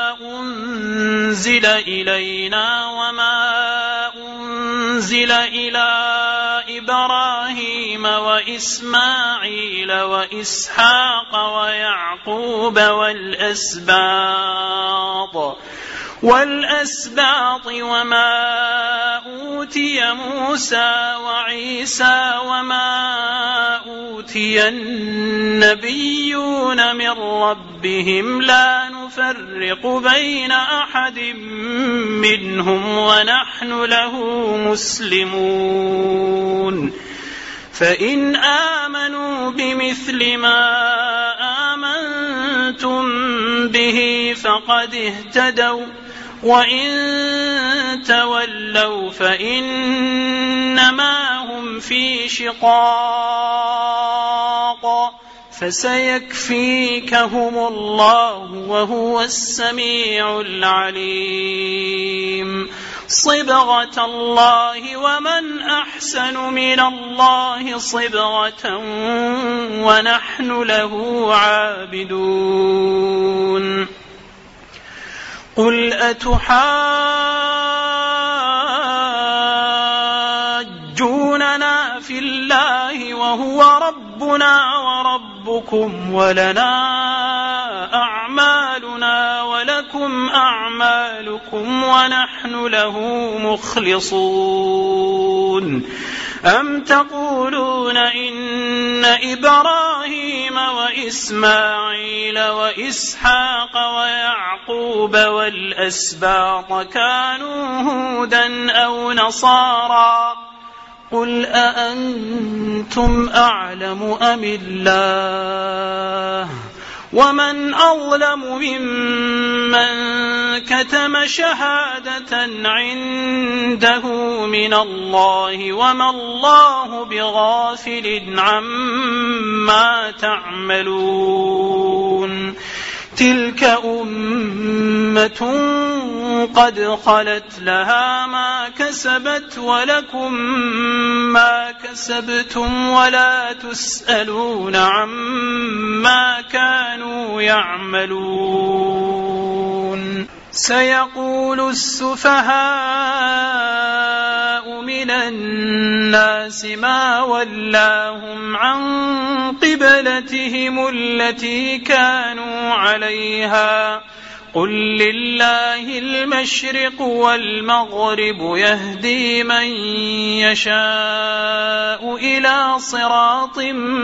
أنزل إلينا وما أنزل إلى إبراهيم وإسماعيل وإسحاق ويعقوب والأسباط والأسباط وما أوتي موسى وعيسى وما أوتي النبيون من ربهم لا نفرق بين أحد منهم ونحن له مسلمون فإن آمنوا بمثل ما آمنتم به فقد اهتدوا وإن تولوا فإنما هم في شقاق فسيكفيكهم الله وهو السميع العليم صبغة الله ومن أحسن من الله صبغة ونحن له عابدون قل أتحاجوننا في الله وهو ربنا وربكم ولنا أعمالنا ولكم أعمالكم ونحن له مخلصون أم تقولون إن إبراهيم وإسماعيل وإسحاق ويعقوب والأسباط كانوا هودا أو نصارى قل أأنتم أعلم أم الله ومن أظلم ممن كتم شهادة عنده من الله وما الله بغافل عما تعملون تلك أمة قد خلت لها ما كسبت ولكم ما كسبتم ولا تسألون عما كانوا يعملون سيقول السفهاء من الناس ما ولاهم عن قبلتهم التي كانوا عليها قل لله المشرق والمغرب يهدي من يشاء إلى صراط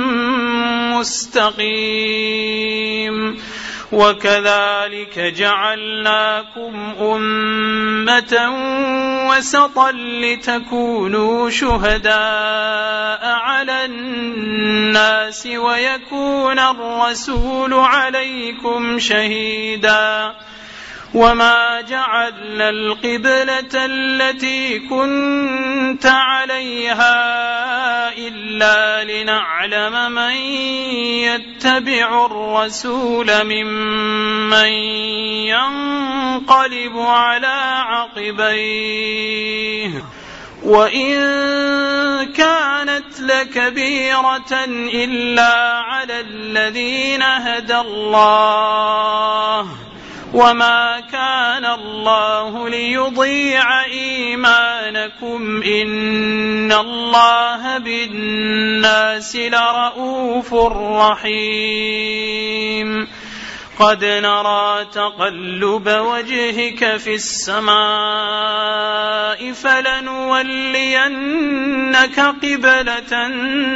مستقيم وكذلك جعلناكم أمة وسطا لتكونوا شهداء على الناس ويكون الرسول عليكم شهيدا وما جعلنا القبلة التي كنت عليها إلا لنعلم من يتبع الرسول ممن ينقلب على عقبيه وإن كانت لكبيرة إلا على الذين هدى الله وما كان الله ليضيع إيمانكم إن الله بالناس لرؤوف رحيم قد نرى تقلب وجهك في السماء فلنولينك قبلة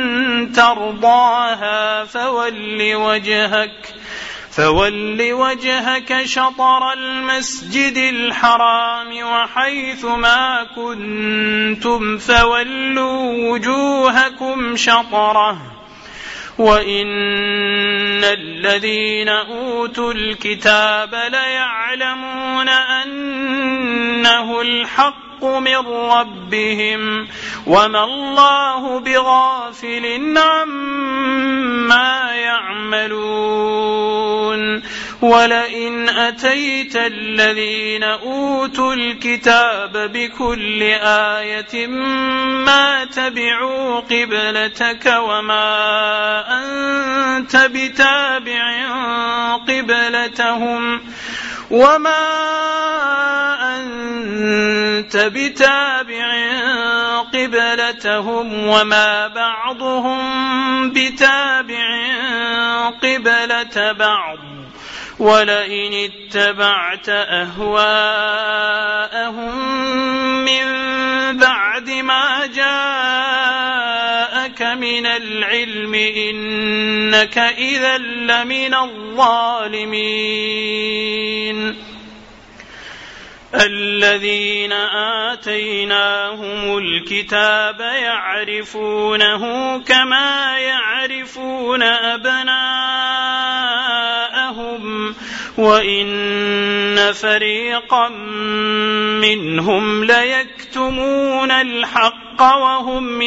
ترضاها فول وجهك فول وجهك شطر المسجد الحرام وحيث ما كنتم فولوا وجوهكم شطره وإن الذين أوتوا الكتاب ليعلمون أنه الحق من ربهم وما الله بغافل عما يعملون ولئن أتيت الذين أوتوا الكتاب بكل آية ما تبعوا قبلتك وما أنت بتابع قبلتهم وما أنت بتابع قبلتهم وما بعضهم بتابع قبلة بعض ولئن اتبعت أهواءهم من بعد ما جاءك من العلم إنك إذا لمن الظالمين الذين آتيناهم الكتاب يعرفونه كما يعرفون أبناءهم وإن فريقا منهم ليكتمون الحق وهم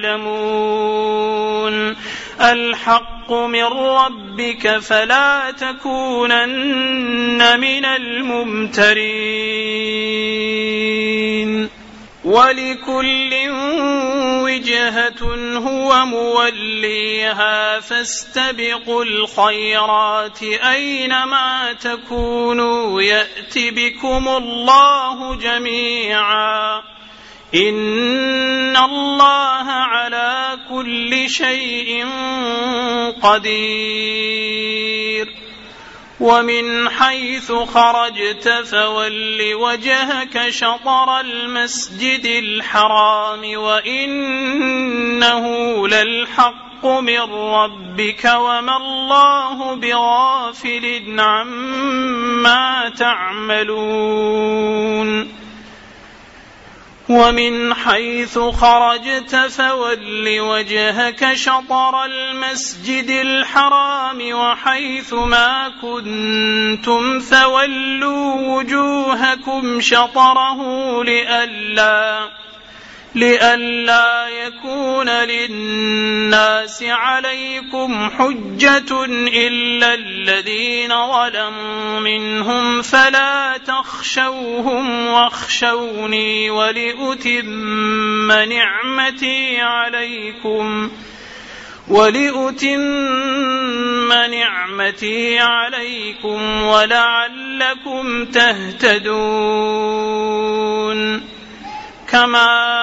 يعلمون الحق من ربك فلا تكونن من الممترين ولكل وجهة هو موليها فاستبقوا الخيرات أينما تكونوا يأت بكم الله جميعا إن الله على كل شيء قدير ومن حيث خرجت فول وجهك شطر المسجد الحرام وإنه للحق من ربك وما الله بغافل عما تعملون ومن حيث خرجت فول وجهك شطر المسجد الحرام وحيث ما كنتم فولوا وجوهكم شطره لئلا لئلا يكون للناس عليكم حجة إلا الذين ظلموا منهم فلا تخشوهم واخشوني ولأتم نعمتي عليكم ولأتم نعمتي عليكم ولعلكم تهتدون كما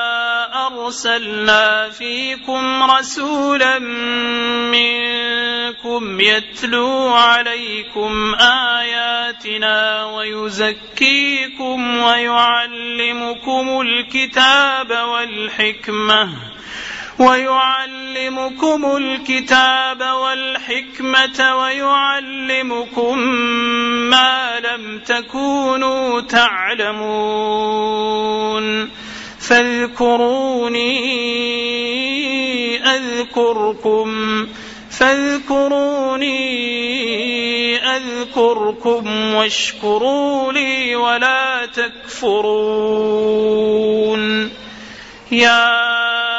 أرسلنا فيكم رسولا لكم يتلو عليكم آياتنا ويزكيكم ويعلمكم الكتاب والحكمة ويعلمكم الكتاب والحكمة ويعلمكم ما لم تكونوا تعلمون فاذكروني أذكركم فاذكروني أذكركم واشكروا لي ولا تكفرون. يا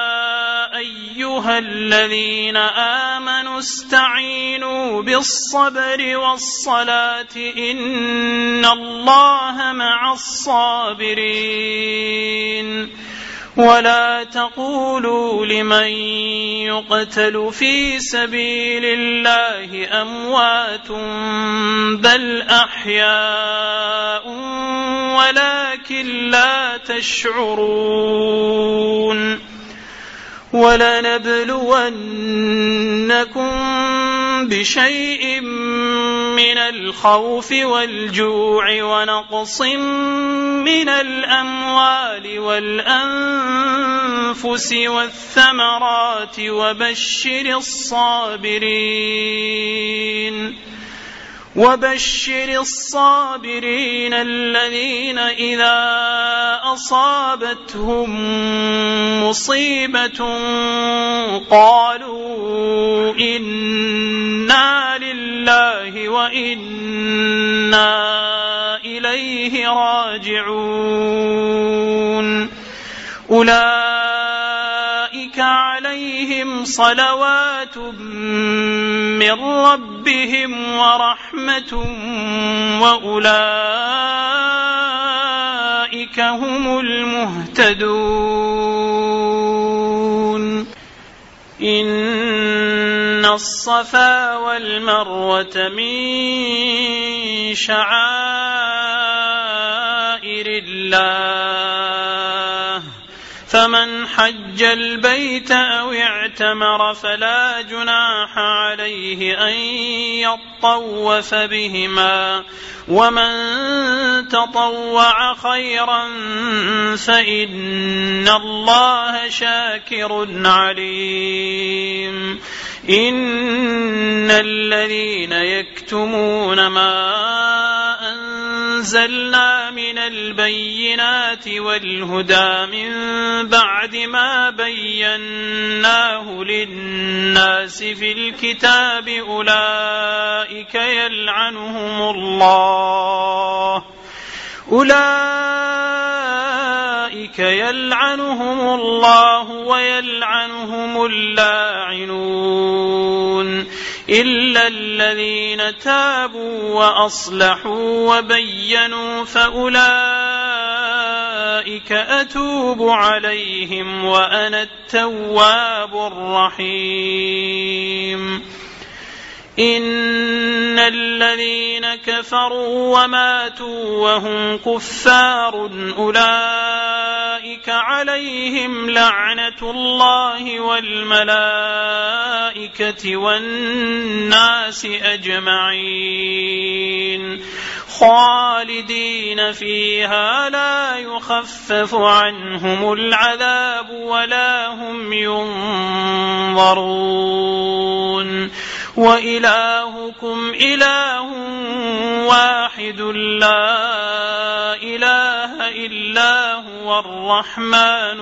أيها الذين آمنوا استعينوا بالصبر والصلاة إن الله مع الصابرين. ولا تقولوا لمن يقتل في سبيل الله أموات بل أحياء ولكن لا تشعرون. ولنبلونكم بشيء من الخوف والجوع ونقص من الأموال والأنفس والثمرات وبشر الصابرين وبشر الصابرين الذين إذا أصابتهم مصيبة قالوا إنا لله وإنا إليه راجعون. أولئك عليهم صلوات من ربهم ورحمة وأولئك هم المهتدون. إن الصفا والمروة من شعائر الله فمن حج البيت أو اعتمر فلا جناح عليه أن يطوف بهما ومن تطوع خيرا فإن الله شاكر عليم. إن الذين يكتمون ما أنزلنا من البينات والهدى من بعد ما بيناه للناس في الكتاب أولئك يلعنهم الله أولئك يلعنهم الله ويلعنهم اللاعنون إلا الذين تابوا وأصلحوا وبينوا فأولئك أتوب عليهم وأنا التواب الرحيم. إن الذين كفروا وماتوا وهم كفار أولئك عليهم لعنة الله والملائكة والناس أجمعين خالدين فيها لا يخفف عنهم العذاب ولا هم ينظرون. وإلهكم إله واحد لا إله إلا هو الرحمن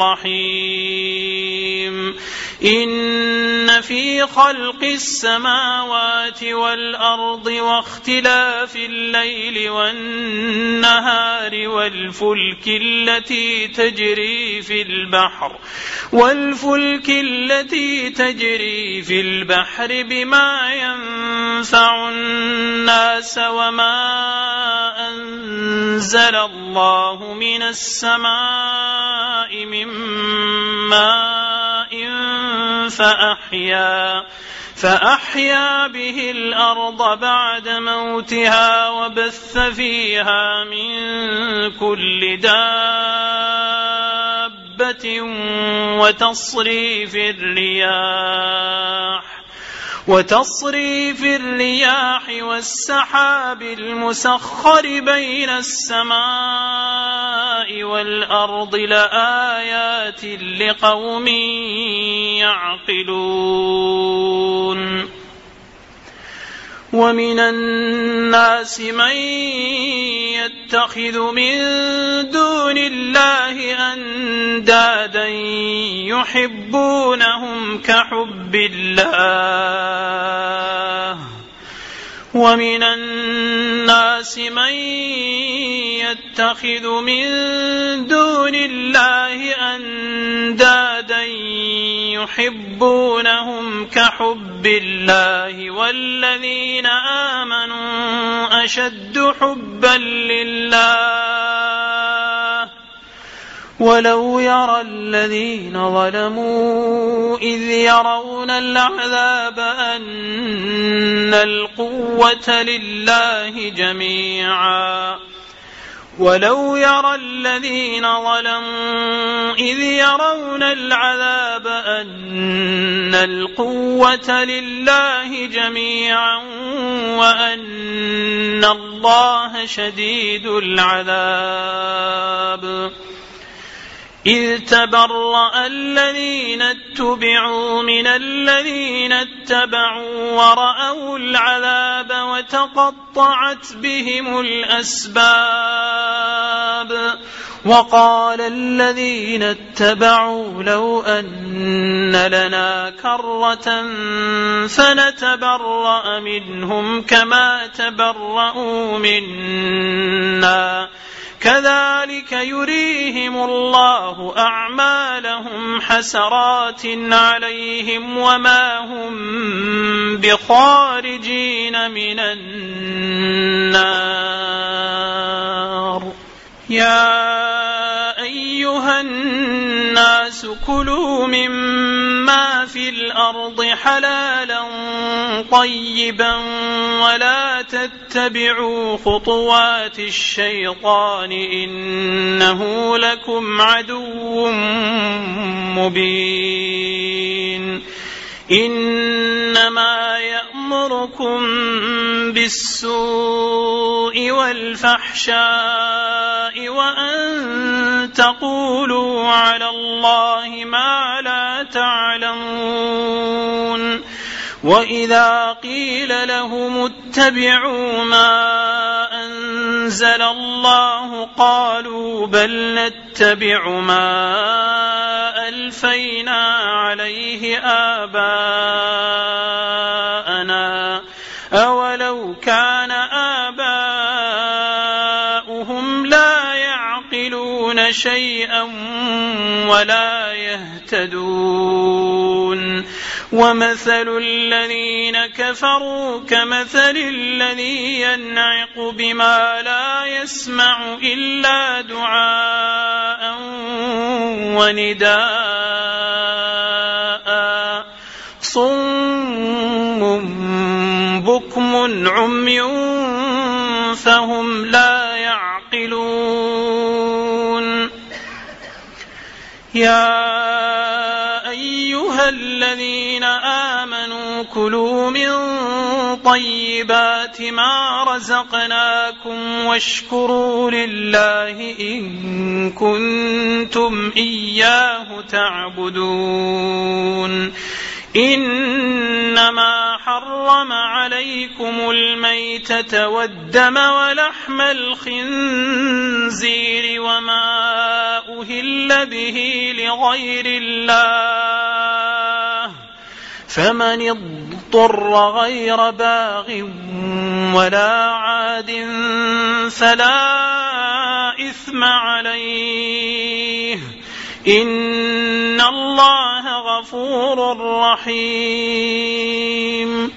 الرحيم. إن في خلق السماوات والأرض واختلاف الليل والنهار والفلك التي تجري في البحر والفلك التي تجري في البحر بما ينفع الناس وما أنزل الله من السماء من ماء فأحيا فأحيا به الأرض بعد موتها وبث فيها من كل دابة وتصريف الرياح وتصريف الرياح والسحاب المسخر بين السماء والأرض لآيات لقوم يعقلون ومن الناس من يتخذ من دون الله أندادا يحبونهم كحب الله ومن الناس من يتخذ من دون الله أندادا يحبونهم كحب الله والذين آمنوا أشد حبا لله ولو يرى الذين ظلموا إذ يرون العذاب أن القوة لله جميعا ولو يرى الذين ظلموا إذ يرون العذاب أن القوة لله جميعا وأن الله شديد العذاب إذ تبرأ الذين اتبعوا من الذين اتبعوا ورأوا العذاب وتقطعت بهم الأسباب وقال الذين اتبعوا لو أن لنا كرة فنتبرأ منهم كما تبرأوا منا كذلك يريهم الله أعمالهم حسرات عليهم وما هم بخارجين من النار يا أيها الناس كلوا مما في الأرض حلالا طيبا ولا تتبعوا خطوات الشيطان إنه لكم عدو مبين إنما يأمركم بالسوء والفحشاء وأن تقولوا على الله ما لا تعلمون وإذا قيل لهم اتبعوا ما أنزل الله قالوا بل نتبع ما ألفينا عليه آباءنا أولو كان آباؤهم لا يعقلون شيئا ولا يهتدون ومثل الذين كفروا كمثل الذي ينعق بما لا يسمع إلا دعاء ونداء صم بكم عمي فهم لا يعقلون يا أيها الذين آمنوا كلوا من طيبات ما رزقناكم واشكروا لله إن كنتم إياه تعبدون إنما حرم عليكم الميتة والدم ولحم الخنزير وما أهل به لغير الله فمن اضطر غير باغ ولا عاد فلا إثم عليه إن الله غفور رحيم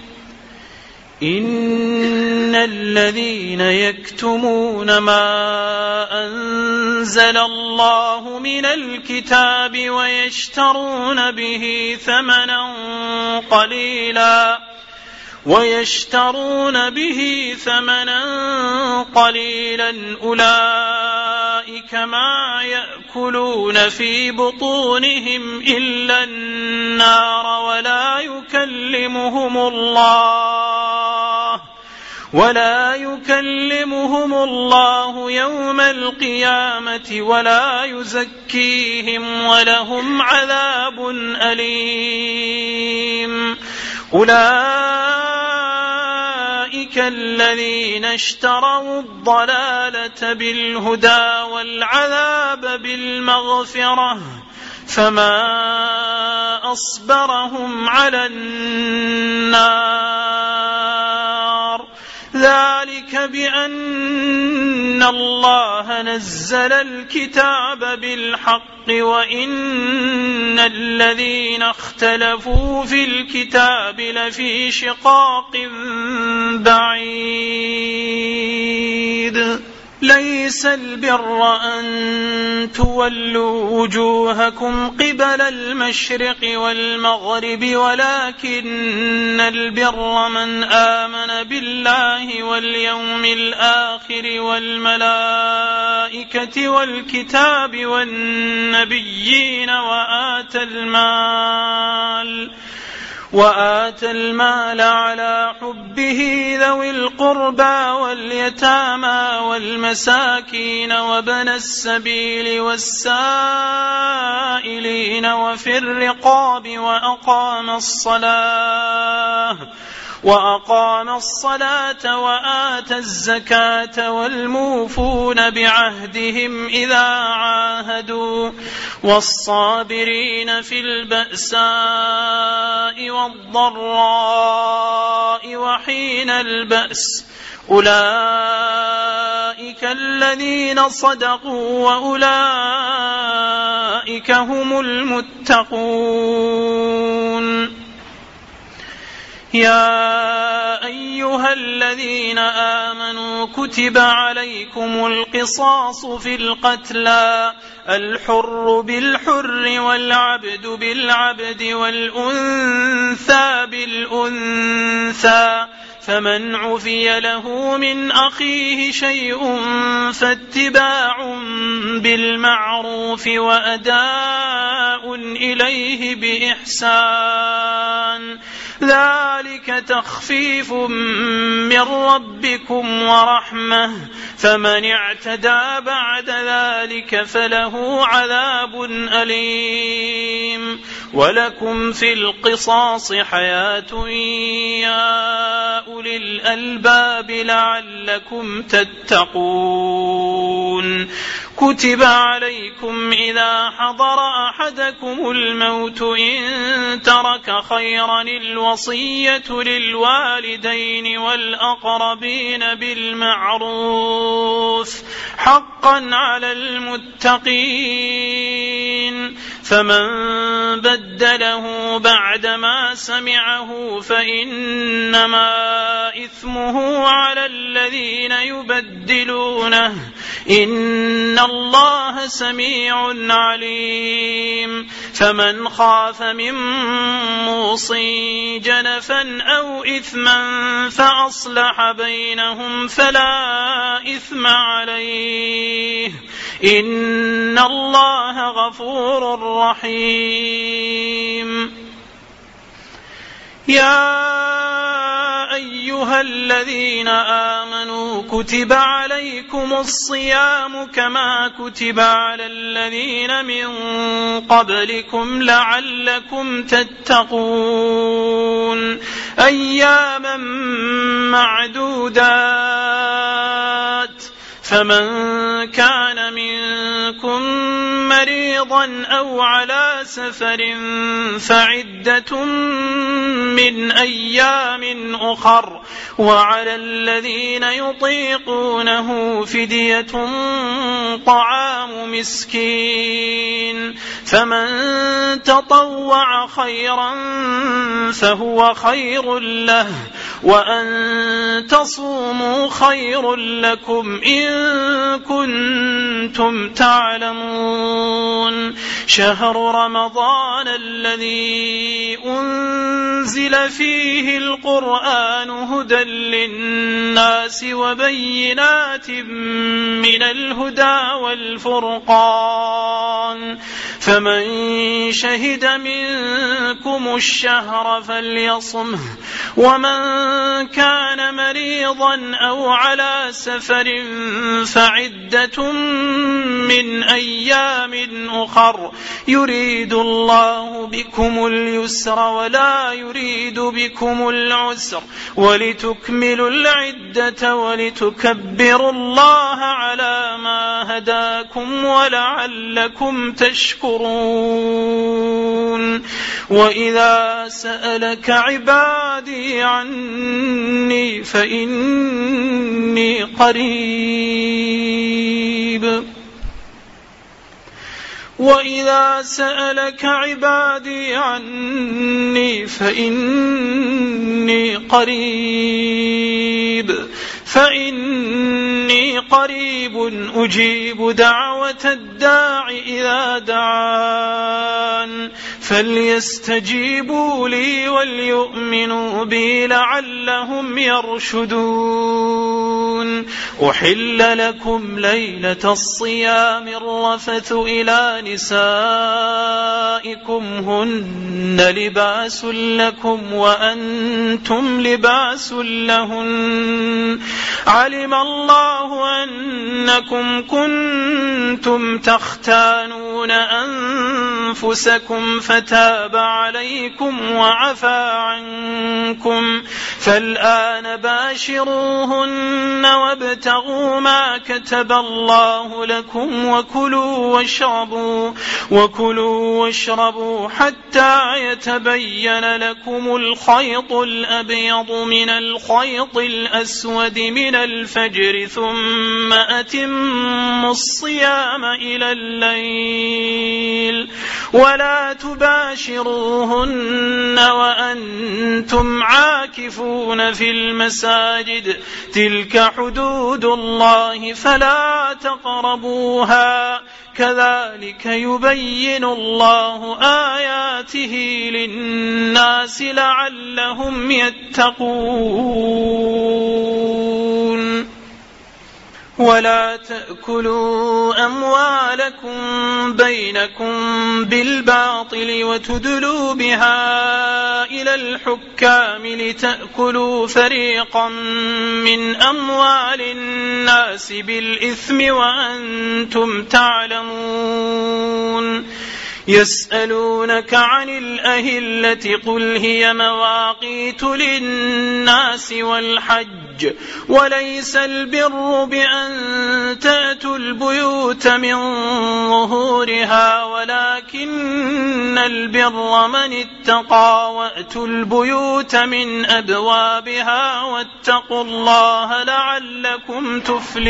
إن الذين يكتمون ما أنزل الله من الكتاب ويشترون به ثمنا قليلا ويشترون به ثمنا قليلا أولئك أولئك ما يأكلون في بطونهم إلا النار ولا يكلمهم الله ولا يكلمهم الله يوم القيامة ولا يزكيهم ولهم عذاب أليم. أولئك الذين اشتروا الضلالة بالهدى والعذاب بالمغفرة فما أصبرهم على النار ذلك بأن الله نزل الكتاب بالحق وإن الذين اختلفوا في الكتاب لفي شقاق بعيد. ليس البر أن تولوا وجوهكم قبل المشرق والمغرب ولكن البر من آمن بالله واليوم الآخر والملائكة والكتاب والنبيين وآتى المال وآتى المال على حبه ذوي القربى واليتامى والمساكين وابن السبيل والسائلين وفي الرقاب وأقام الصلاة وأقام الصلاة وآتى الزكاة والموفون بعهدهم إذا عاهدوا والصابرين في البأساء والضراء وحين البأس أولئك الذين صدقوا وأولئك هم المتقون. يا أيها الذين آمنوا كتب عليكم القصاص في القتلى الحر بالحر والعبد بالعبد والأنثى بالأنثى فمن عفي له من أخيه شيء فاتباع بالمعروف وأداء إليه بإحسان ذلك تخفيف من ربكم ورحمة فمن اعتدى بعد ذلك فله عذاب أليم. ولكم في القصاص حياة يا أولي الألباب لعلكم تتقون. كتب عليكم إذا حضر أحدكم الموت إن ترك خيرا الوصية للوالدين والأقربين بالمعروف حقا على المتقين فمن بدله بعدما سمعه فإنما إثمه على الذين يبدلونه إن الله سميع عليم. فمن خاف من موص جنفا أو إثما فأصلح بينهم فلا إثم عليه إن الله غفور رحيم. يا أيها الذين آمنوا كتب عليكم الصيام كما كتب على الذين من قبلكم لعلكم تتقون أياما معدودات فمن كان منكم مريضا أو على سفر فعدة من أيام أخر وعلى الذين يطيقونه فدية طعام مسكين فمن تطوع خيرا فهو خير له وأن تصوموا خير لكم إن كنتم وأنتم تعلمون شهر رمضان الذي أنزل فيه القرآن هدى للناس وبينات من الهدى والفرقان فمن شهد منكم الشهر فليصمه ومن كان مريضا أو على سفر فعدة من أيام أخر يريد الله بكم اليسر ولا يريد بكم العسر ولتكملوا العدة ولتكبروا الله على ما هداكم ولعلكم تشكرون وإذا سألك عبادي عني فإني قريب وإذا سألك عبادي عني فإني قريب فإني قريب أجيب دعوة الداع إذا دعان فليستجيبوا لي وليؤمنوا بي لعلهم يرشدون أحل لكم ليلة الصيام الرفث إلى نسائكم هن لباس لكم وأنتم لباس لهن علم الله أنكم كنتم تختانون أنفسكم فتاب عليكم وعفى عنكم فالآن باشروهن وابتغوا ما كتب الله لكم وكلوا واشربوا وكلوا واشربوا حتى يتبين لكم الخيط الأبيض من الخيط الأسود من الفجر ثم أتموا الصيام إلى الليل ولا تباشروهن وأنتم عاكفون في المساجد تلك حدود الله فلا تقربوها كذلك يبين الله آياته للناس لعلهم يتقون ولا تأكلوا أموالكم بينكم بالباطل وتدلوا بها إلى الحكام لتأكلوا فريقا من أموال الناس بالإثم وأنتم تعلمون يسألونك عن الأهلة قل هي مواقيت للناس والحج وليس البر بأن تأتوا البيوت من ظهورها ولكن البر من اتقى وأتوا البيوت من أبوابها واتقوا الله لعلكم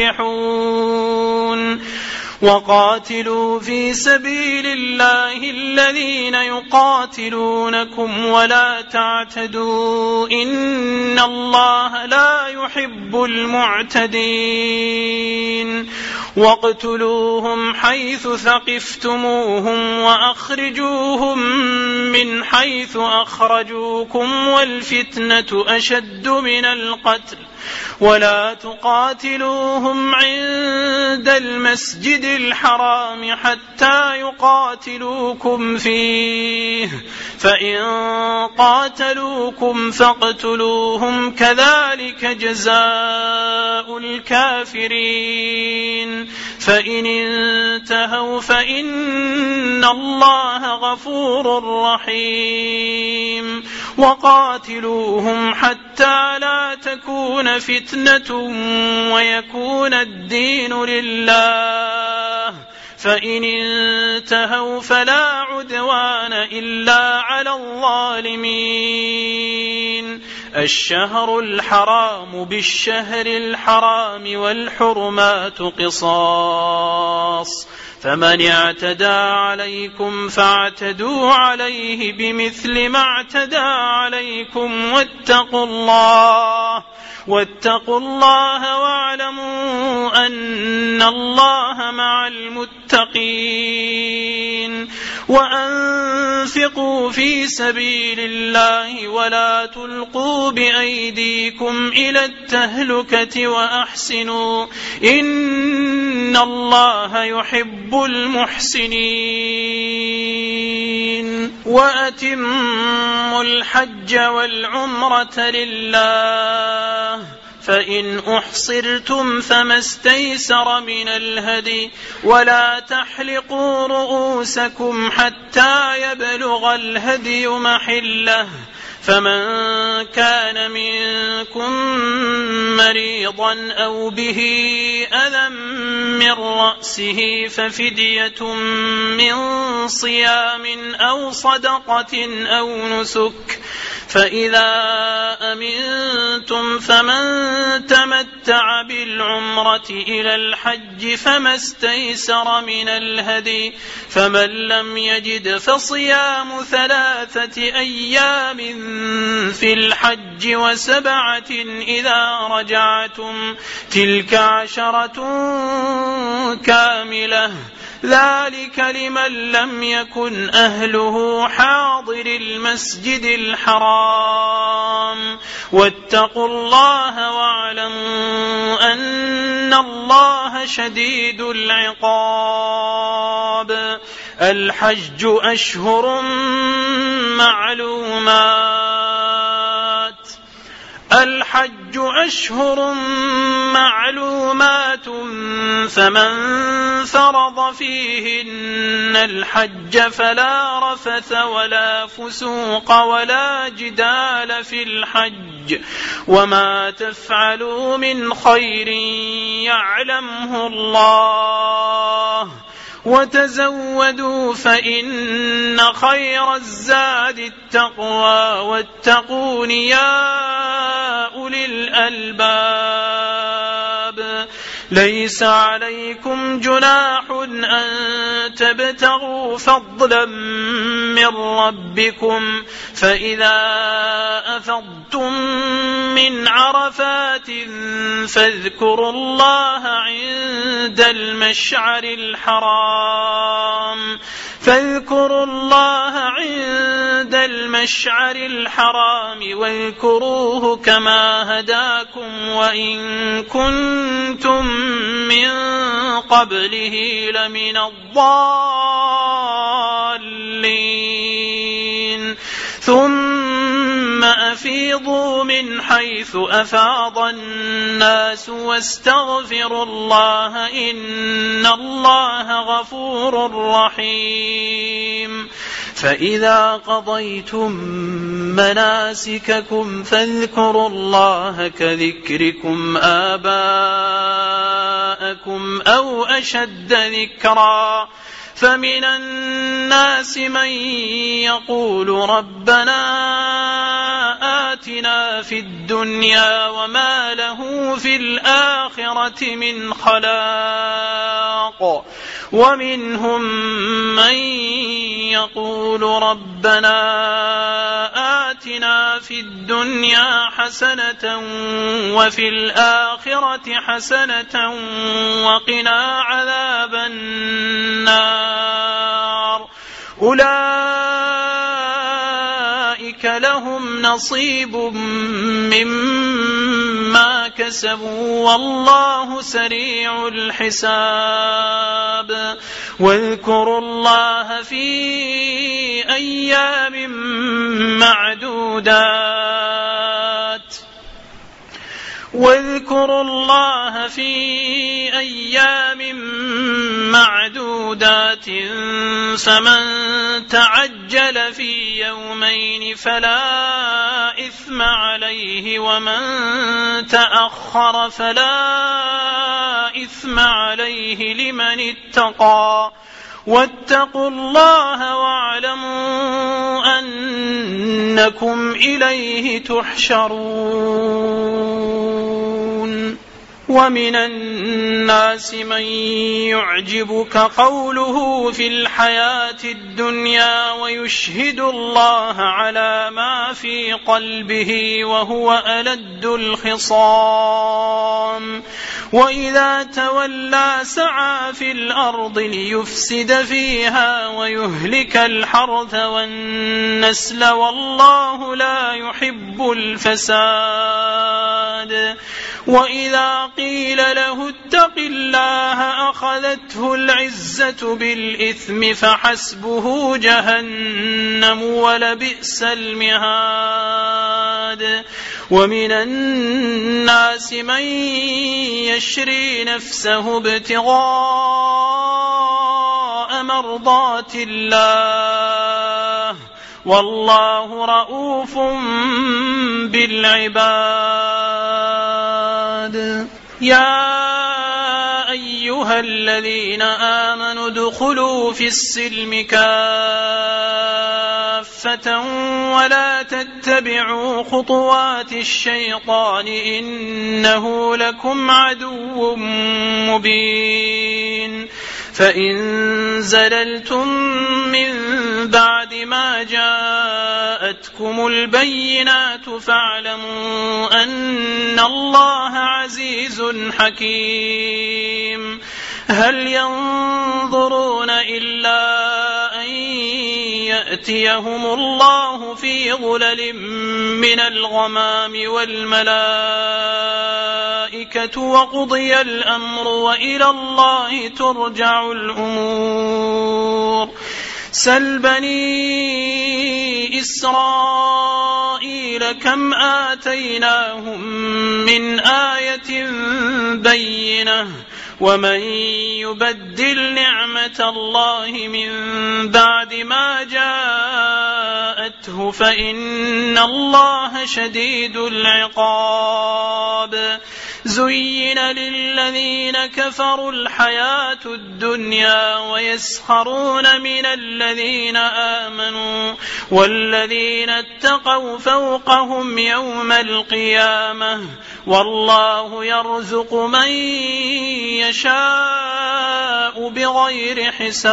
تفلحون وقاتلوا في سبيل الله الذين يقاتلونكم ولا تعتدوا إن الله لا يحب المعتدين واقتلوهم حيث ثقفتموهم وأخرجوهم من حيث أخرجوكم والفتنة أشد من القتل ولا تقاتلوهم عند المسجد الحرام حتى يقاتلوكم فيه فإن قاتلوكم فاقتلوهم كذلك جزاء الكافرين فإن انتهوا فإن الله غفور رحيم وقاتلوهم حتى لا تكون فتنة ويكون الدين لله فإن انتهوا فلا عدوان إلا على الظالمين الشهر الحرام بالشهر الحرام والحرمات قصاص فمن اعتدى عليكم فاعتدوا عليه بمثل ما اعتدى عليكم واتقوا الله واتقوا الله واعلموا أن الله مع المتقين وأنفقوا في سبيل الله ولا تلقوا بأيديكم إلى التهلكة وأحسنوا إن الله يحب المحسنين وأتموا الحج والعمرة لله فإن أحصرتم فما استيسر من الهدي ولا تحلقوا رؤوسكم حتى يبلغ الهدي محله فمن كان منكم مريضا أو به أذى من رأسه ففدية من صيام أو صدقة أو نسك فإذا أمنتم فمن تمتع بالعمرة إلى الحج فما استيسر من الهدي فمن لم يجد فصيام ثلاثة أيام في الحج وسبعة إذا رجعتم تلك عشرة كاملة ذلك لمن لم يكن أهله حاضر المسجد الحرام واتقوا الله واعلموا أن الله شديد العقاب الحج أشهر معلومات الحج أشهر معلومات فمن فرض فيهن الحج فلا رفث ولا فسوق ولا جدال في الحج وما تفعلوا من خير يعلمه الله وتزودوا فإن خير الزاد التقوى واتقون يا أولي الألباب ليس عليكم جناح أن تبتغوا فضلا من ربكم فإذا أفضتم من عرفات فاذكروا الله عند المشعر الحرام فاذكروا الله عند المشعر الحرام واذكروه كما هداكم وإن كنتم من قبله لمن الضالين ثم أفيضوا من حيث أفاض الناس واستغفروا الله إن الله غفور رحيم فإذا قضيتم مناسككم فاذكروا الله كذكركم آباءكم أو أشد ذكرا فمن الناس من يقول ربنا آتنا في الدنيا وما له في الآخرة من خلاق ومنهم من يقول ربنا آتنا في الدنيا حسنة وفي الآخرة حسنة وقنا عذاب النار أولئك لهم نصيب مما كسبوا والله سريع الحساب واذكروا الله في أيام معدودات واذكروا الله في أيام معدودات فمن تعجل في يومين فلا إثم عليه ومن تأخر فلا إثم عليه لمن اتقى واتقوا الله واعلموا أنكم إليه تحشرون ومن الناس من يعجبك قوله في الحياة الدنيا ويشهد الله على ما في قلبه وهو ألد الخصام وإذا تولى سعى في الأرض ليفسد فيها ويهلك الحرث والنسل والله لا يحب الفساد وإذا قيل له اتق الله أخذته العزة بالإثم فحسبه جهنم ولبئس المهاد ومن الناس من يشري نفسه ابتغاء مرضات الله والله رؤوف بالعباد يا أيها الذين آمنوا ادخلوا في السلم كافة ولا تتبعوا خطوات الشيطان إنه لكم عدو مبين فإن زللتم من بعد ما جاءتكم البينات فاعلموا أن الله عزيز حكيم هل ينظرون إلا أن يأتيهم الله في ظلل من الغمام والملائكة وقضي الأمر وإلى الله ترجع الأمور سل بني إسرائيل كم آتيناهم من آية بينة ومن يبدل نعمة الله من بعد ما جاءته فإن الله شديد العقاب زين للذين كفروا الحياة الدنيا ويسخرون من الذين آمنوا والذين اتقوا فوقهم يوم القيامة والله يرزق من يشاء بغير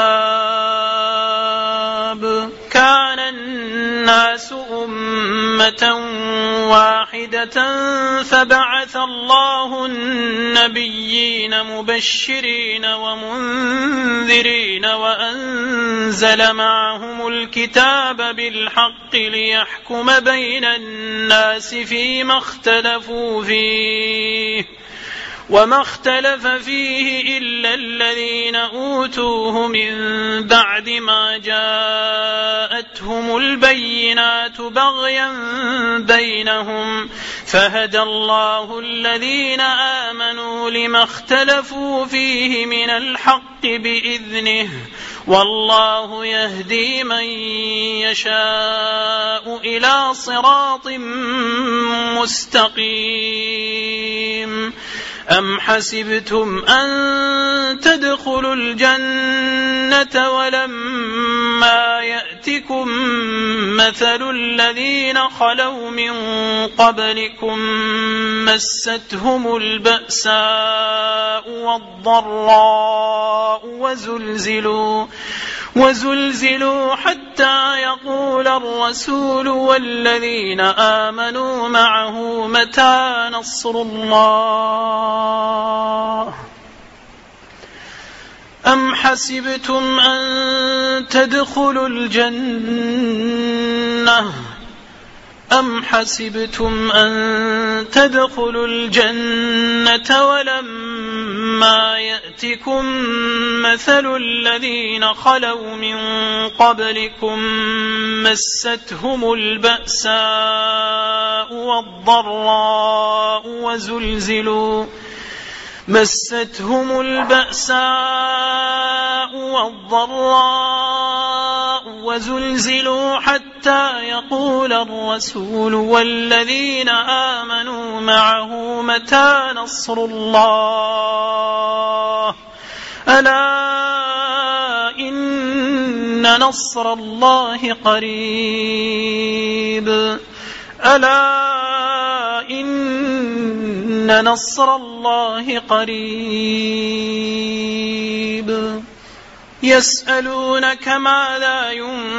حساب كان الناس أمة واحدة فبعث الله النبيين مبشرين ومنذرين وأنزل معهم الكتاب بالحق ليحكم بين الناس فيما اختلفوا فيه وما اختلف فيه إلا الذين أوتوه من بعد ما جاءتهم البينات بغيا بينهم فهدى الله الذين آمنوا لما اختلفوا فيه من الحق بإذنه والله يهدي من يشاء إلى صراط مستقيم أم حسبتم أن تدخلوا الجنة ولما يأتكم مثل الذين خلوا من قبلكم مستهم البأساء والضراء وزلزلوا وزلزلوا حتى يقول الرسول والذين آمنوا معه متى نصر الله أم حسبتم أن تدخلوا الجنة أم حسبتم أن تدخلوا الجنة ولما يأتكم مثل الذين خلوا من قبلكم مستهم البأساء والضراء وزلزلوا مستهم البأساء والضراء وزلزلوا حتى يقول الرسول والذين آمنوا معه متى نصر الله ألا إن نصر الله قريب ألا إن إن نصر الله قريب يسألونك ماذا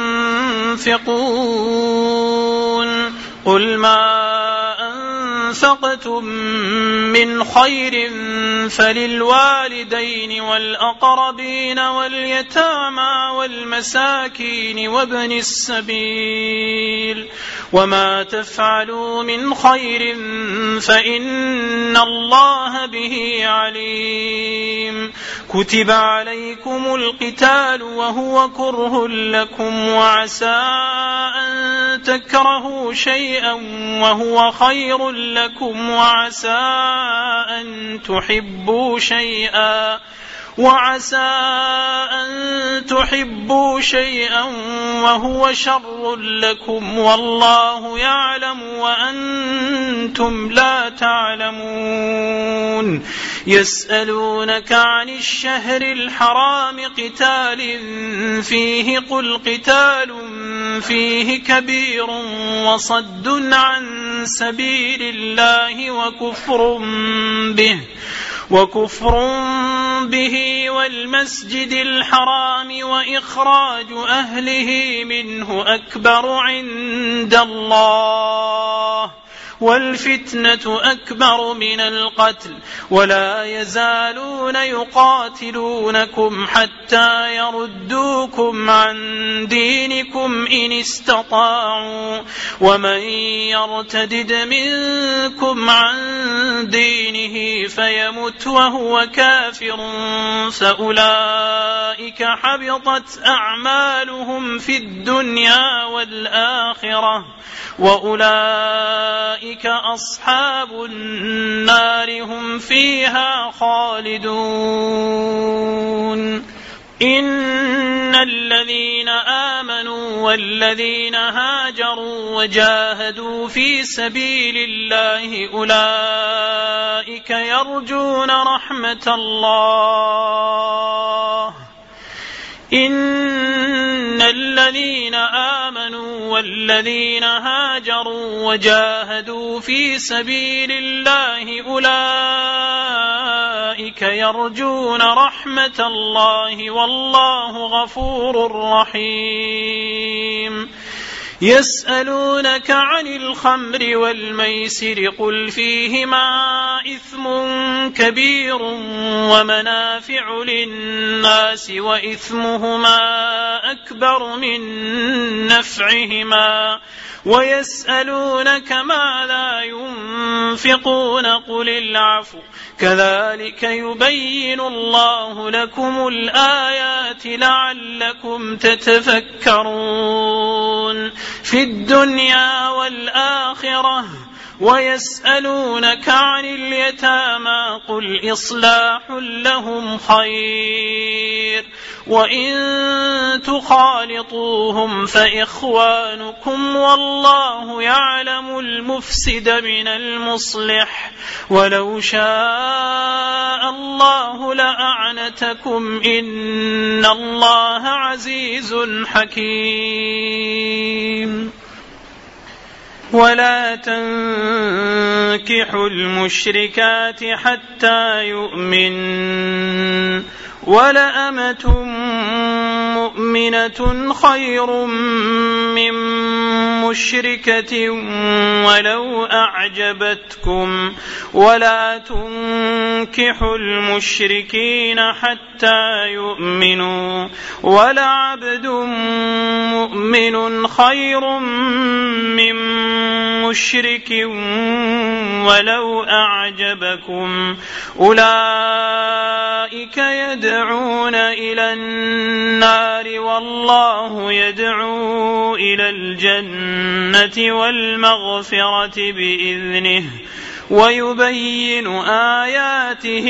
ينفقون قل ما أنفقتم من خير فللوالدين والأقربين واليتامى والمساكين وابن السبيل وما تفعلوا من خير فإن الله به عليم كتب عليكم القتال وهو كره لكم وعسى أن تكرهوا شيئا وهو خير لكم وعسى أن تحبوا شيئا وعسى أن تحبوا شيئا وهو شر لكم والله يعلم وأنتم لا تعلمون يسألونك عن الشهر الحرام قتال فيه قل قتال فيه كبير وصد عن سبيل الله وكفر به وكفر به والمسجد الحرام وإخراج أهله منه أكبر عند الله والفتنة أكبر من القتل ولا يزالون يقاتلونكم حتى يردوكم عن دينكم إن استطاعوا ومن يرتدد منكم عن دينه فيمت وهو كافر فأولئك حبطت أعمالهم في الدنيا والآخرة وأولئك أصحاب النار هم فيها خالدون إن الذين آمنوا والذين هاجروا وجاهدوا في سبيل الله أولئك يرجون رحمة الله إن الذين آمنوا والذين هاجروا وجاهدوا في سبيل الله أولئك يرجون رحمة الله والله غفور رحيم يسألونك عن الخمر والميسر قل فيهما إثم كبير ومنافع للناس وإثمهما أكبر من نفعهما ويسألونك ماذا ينفقون قل العفو كذلك يبين الله لكم الآيات لعلكم تتفكرون في الدنيا والآخرة ويسألونك عن اليتامى قل إصلاح لهم خير وإن تخالطوهم فإخوانكم والله يعلم المفسد من المصلح ولو شاء الله لأعنتكم إن الله عزيز حكيم ولا تنكحوا المشركات حتى يؤمن ولأمة مؤمنة خير من مشركة ولو أعجبتكم ولا تنكحوا المشركين حتى يؤمنوا ولعبد مؤمن خير من مشرك ولو أعجبكم أولئك يدعون إلى النار والله يدعو إلى الجنة والمغفرة بإذنه ويبين آياته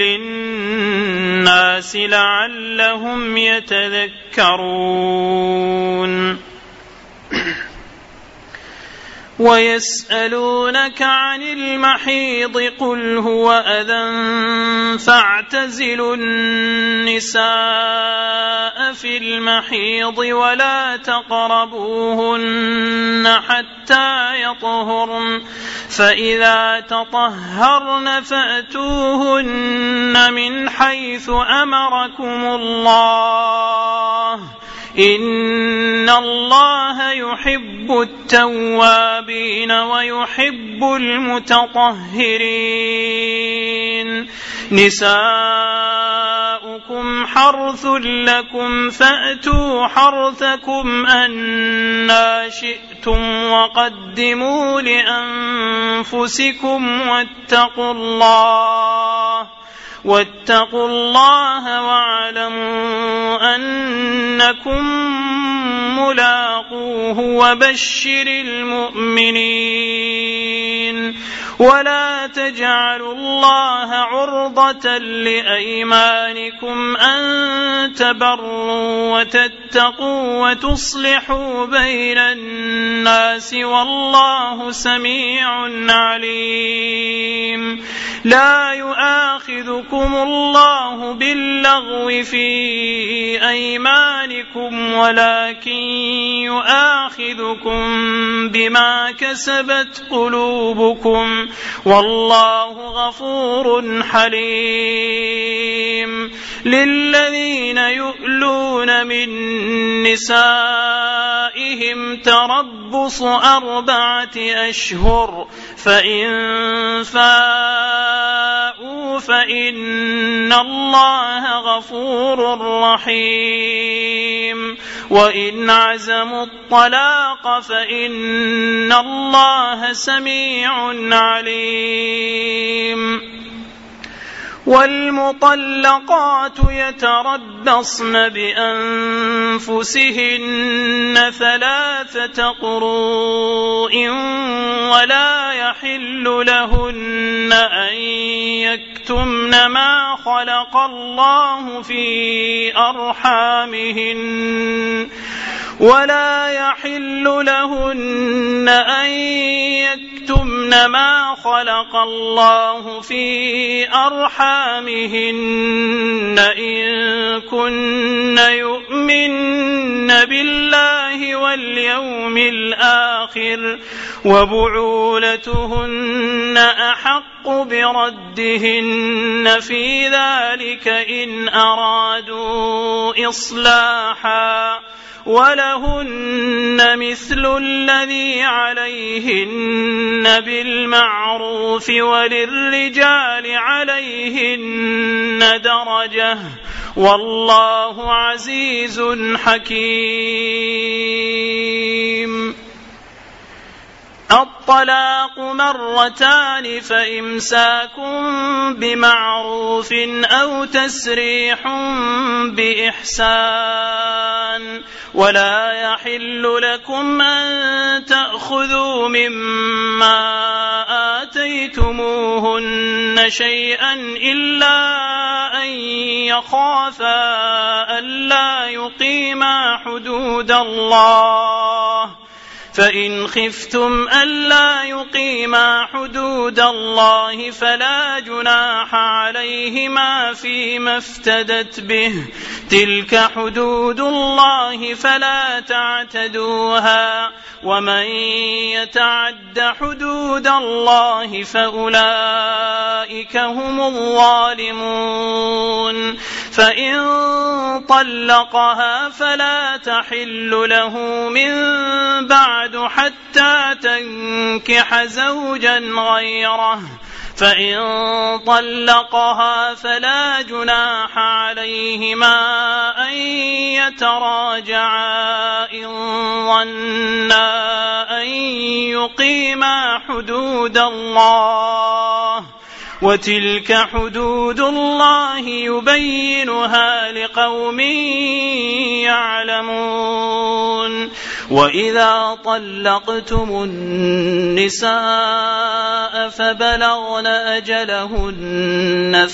للناس لعلهم يتذكرون ويسألونك عن المحيض قل هو أذى فاعتزلوا النساء في المحيض ولا تقربوهن حتى يطهرن فإذا تطهرن فأتوهن من حيث أمركم الله إن الله يحب التوابين ويحب المتطهرين نساؤكم حرث لكم فأتوا حرثكم أنى شئتم وقدموا لأنفسكم واتقوا الله واتقوا الله واعلموا أنكم ملاقوه وبشر المؤمنين ولا تجعلوا الله عرضة لأيمانكم أن تبروا وتتقوا وتصلحوا بين الناس والله سميع عليم لا يؤاخذكم الله باللغو في أيمانكم ولكن يؤاخذكم بما كسبت قلوبكم والله غفور حليم للذين يؤلون من نسائهم تربص أربعة أشهر فإن فاءوا فإن الله غفور رحيم وإن عزموا الطلاق فإن الله سميع عليم والمطلقات يتربصن بأنفسهن ثلاثة قروء ولا يحل لهن أن يكتمن ما خلق الله في أرحامهن ولا يحل لهن أن يكتمن ما خلق الله في أرحامهن إن كن يؤمن بالله واليوم الآخر وبعولتهن أحق بردهن في ذلك إن أرادوا إصلاحا ولهن مثل الذي عليهن بالمعروف وللرجال عليهن درجة والله عزيز حكيم الطلاق مرتان فإمساك بمعروف أو تسريح بإحسان ولا يحل لكم أن تأخذوا مما آتيتموهن شيئا إلا أن يخافا ألا يقيما حدود الله فإن خفتم ألا يقيما حدود الله فلا جناح عليهما فيما افتدت به تلك حدود الله فلا تعتدوها ومن يتعد حدود الله فأولئك هم الظالمون فإن طلقها فلا تحل له من بعد حتى تنكح زوجا غيره فإن طلقها فلا جناح عليهما أن يتراجعا إن ظنا أن يقيما حدود الله وتلك حدود الله يبينها لقوم يعلمون وإذا طلقتم النساء فبلغن أجلهن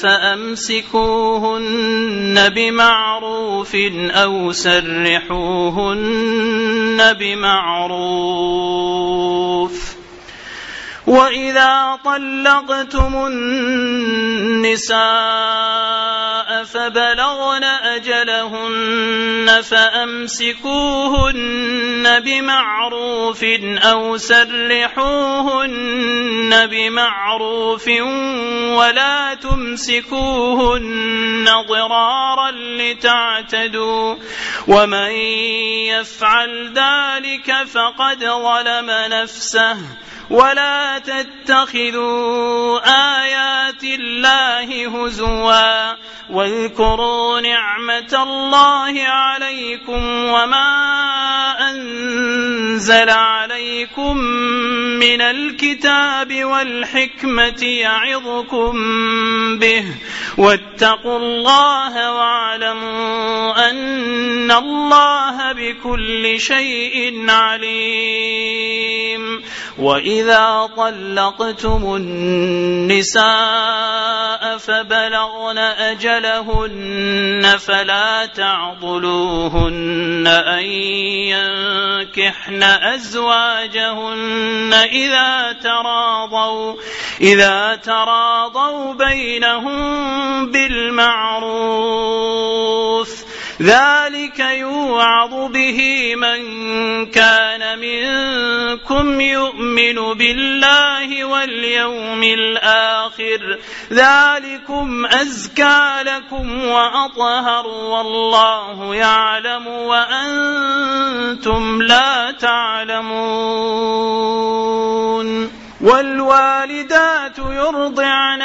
فأمسكوهن بمعروف أو سرحوهن بمعروف وإذا طلقتم النساء فبلغن أجلهن فأمسكوهن بمعروف أو سرحوهن بمعروف ولا تمسكوهن ضرارا لتعتدوا ومن يفعل ذلك فقد ظلم نفسه ولا تتخذوا آيات الله هزوا واذكروا نعمة الله عليكم وما أنزل عليكم من الكتاب والحكمة يعظكم به واتقوا الله واعلموا أن الله بكل شيء عليم. وإذا طلقتم النساء فبلغن أجلهن فلا تعضلوهن أن ينكحن أزواجهن إذا تراضوا إذا تراضوا بينهم بالمعروف ذلك يوعظ به من كان منكم يؤمن بالله واليوم الآخر ذلكم أزكى لكم وأطهر والله يعلم وأنتم لا تعلمون. والوالدات يرضعن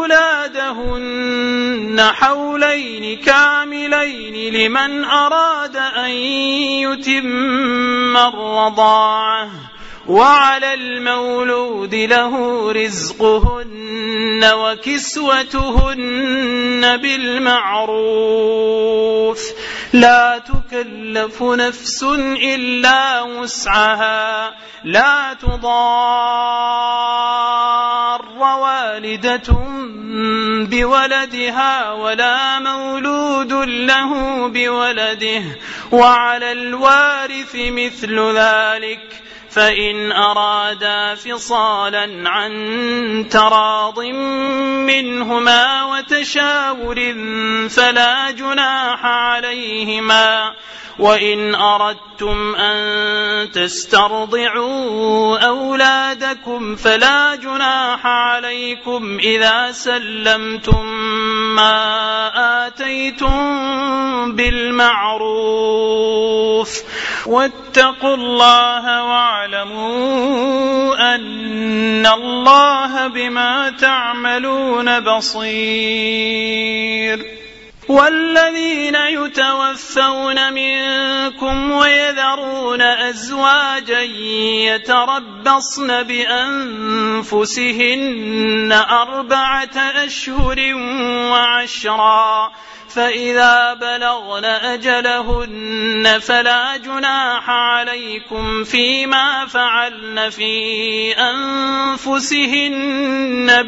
أولادهن حولين كاملين لمن أراد أن يتم الرضاعة وعلى المولود له رزقهن وكسوتهن بالمعروف لا تكلف نفس إلا وسعها لا تضار والدة بولدها ولا مولود له بولده وعلى الوارث مثل ذلك فإن أرادا فصالا عن تراض منهما وتشاور فلا جناح عليهما وإن أردتم أن تسترضعوا أولادكم فلا جناح عليكم إذا سلمتم ما آتيتم بالمعروف واتقوا الله واعلموا أن الله بما تعملون بصير. والذين يتوفون منكم ويذرون أزواجا يتربصن بأنفسهن أربعة أشهر وعشرا فإذا بلغن أجلهن فلا جناح عليكم فيما فعلن في أنفسهن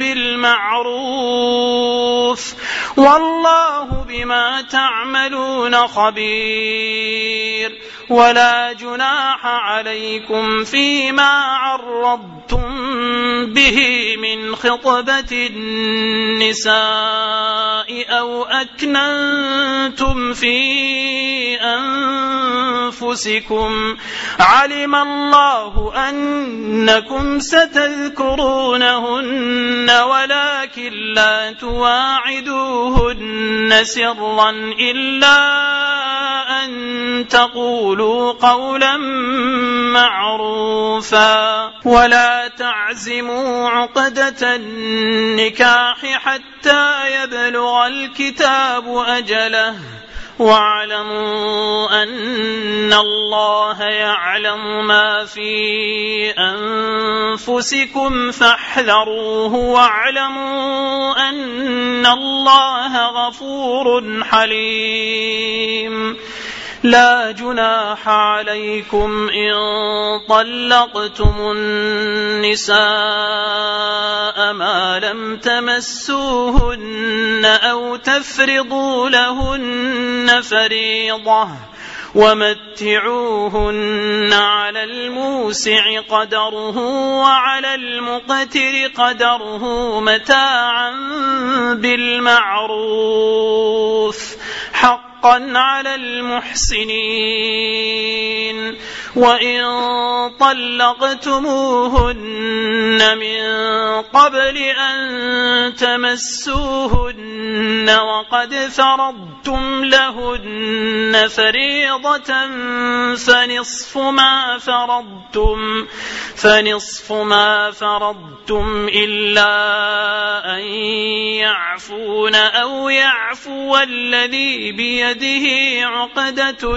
بالمعروف والله بما تعملون خبير. ولا جناح عليكم فيما عرضتم به من خطبة النساء أو أكننتم في أنفسكم علم الله أنكم ستذكرونهن ولكن لا تواعدوهن سرا إلا أن تقولوا قولا معروفا ولا تعزموا عقدة النكاح حتى يبلغ الكتاب أجله واعلموا أن الله يعلم ما في أنفسكم فاحذروه واعلموا أن الله غفور حليم. لا جناح عليكم إن طلقتم النساء ما لم تمسوهن أو تفرضوا لهن فريضة ومتعوهن على الموسع قدره وعلى المقتر قدره متاعا بالمعروف حقا على المحسنين. وإن طلقتموهن من قبل أن تمسوهن وقد فرضتم لهن فريضة فنصف ما فرضتم فنصف ما فرضتم إلا أن يعفون أو يعفو الذي بيده عقدة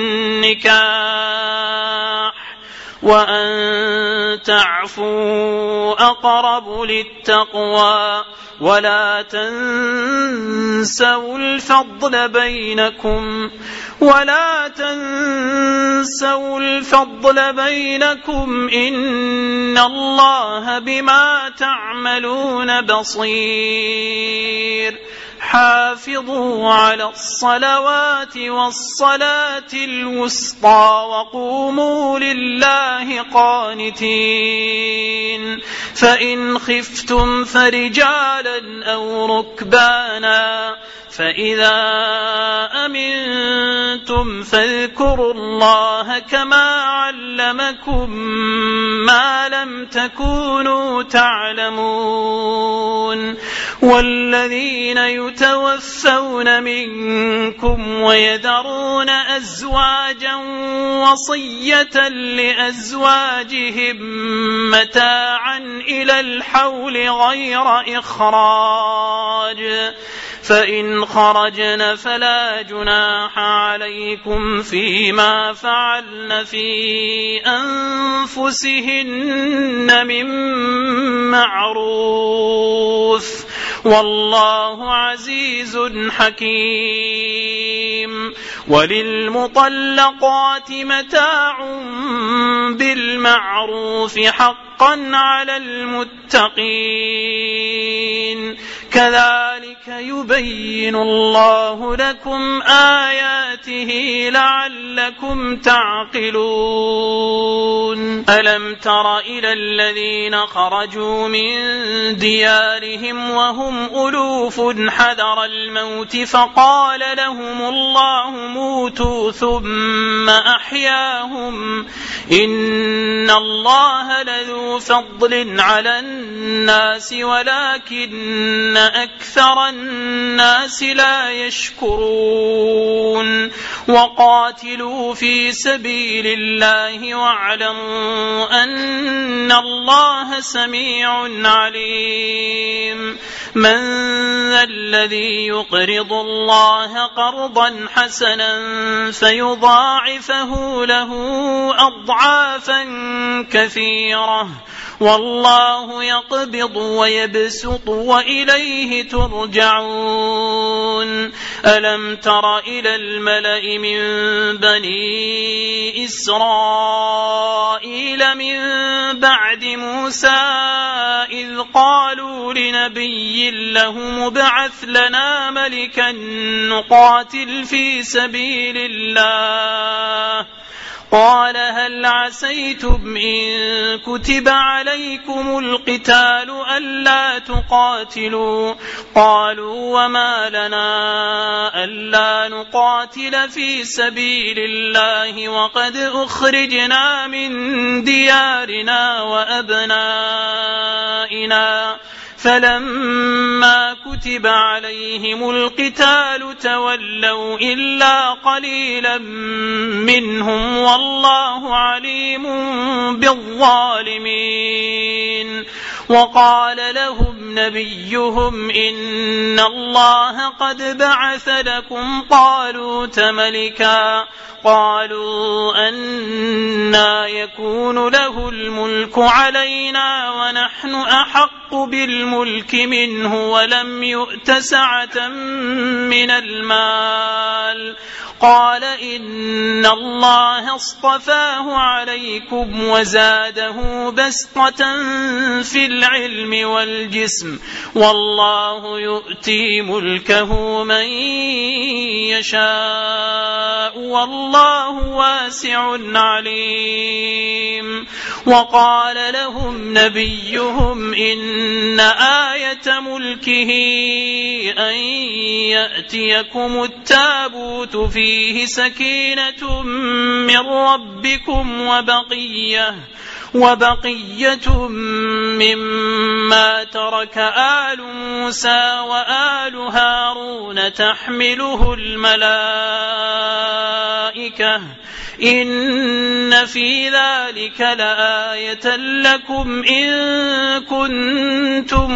النكاح وأن تعفوا أقرب للتقوى ولا تنسوا الفضل بينكم ولا تنسوا الفضل بينكم إن الله بما تعملون بصير. حافظوا على الصلوات والصلاة الوسطى وقوموا لله قانتين. فإن خفتم فرجالا أو ركبانا فإذا أمنتم فاذكروا الله كما علمكم ما لم تكونوا تعلمون. والذين يتوفون منكم ويذرون أزواجا وصية لأزواجهم متاعا إلى الحول غير إخراج فإن خرجن فلا جناح عليكم فيما فعلن في أنفسهن من معروف والله عزيز حكيم. وللمطلقات متاع بالمعروف حقا على المتقين كذلك يبين الله لكم آياته لعلكم تعقلون. ألم تر إلى الذين خرجوا من ديارهم وهم ألوف حذر الموت فقال لهم الله موتوا ثم أحياهم إن الله لذو فضل على الناس ولكن أكثر الناس لا يشكرون. وقاتلوا في سبيل الله واعلموا أن الله سميع عليم. من ذا الذي يقرض الله قرضا حسنا فيضاعفه له أضعافا كثيرة والله يقبض ويبسط وإليه ترجعون. ألم تر إلى الملأ من بني إسرائيل من بعد موسى إذ قالوا لنبي له مبعث لنا ملكا نقاتل في سبيل الله قال هل عسيتم إن كتب عليكم القتال ألا تقاتلوا قالوا وما لنا ألا نقاتل في سبيل الله وقد أخرجنا من ديارنا وأبنائنا فلما كتب عليهم القتال تولوا إلا قليلا منهم والله عليم بالظالمين. وقال لهم نبيهم إن الله قد بعث لكم طالوت ملكا قالوا أنى يكون له الملك علينا ونحن أحق بالملك منه ولم يؤت سعة من المال قال إن الله اصطفاه عليكم وزاده بسطة في العلم والجسم والله يؤتي ملكه من يشاء يشاء والله واسع عليم. وقال لهم نبيهم إن آية ملكه أن يأتيكم التابوت فيه سكينة من ربكم وبقية وبقية مما ترك آل موسى وآل هارون تحمله الملائكة إن في ذلك لآية لكم إن كنتم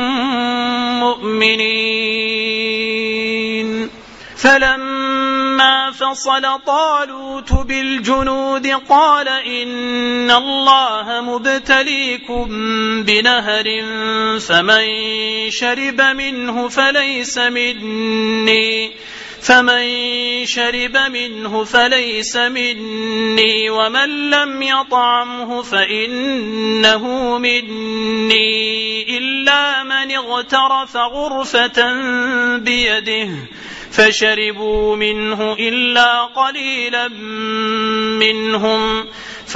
مؤمنين. فلما فصل طالوت بالجنود قال إن الله مبتليكم بنهر فمن شرب منه فليس مني فمن شرب منه فليس مني ومن لم يطعمه فإنه مني إلا من اغترف غرفة بيده فشربوا منه إلا قليلا منهم.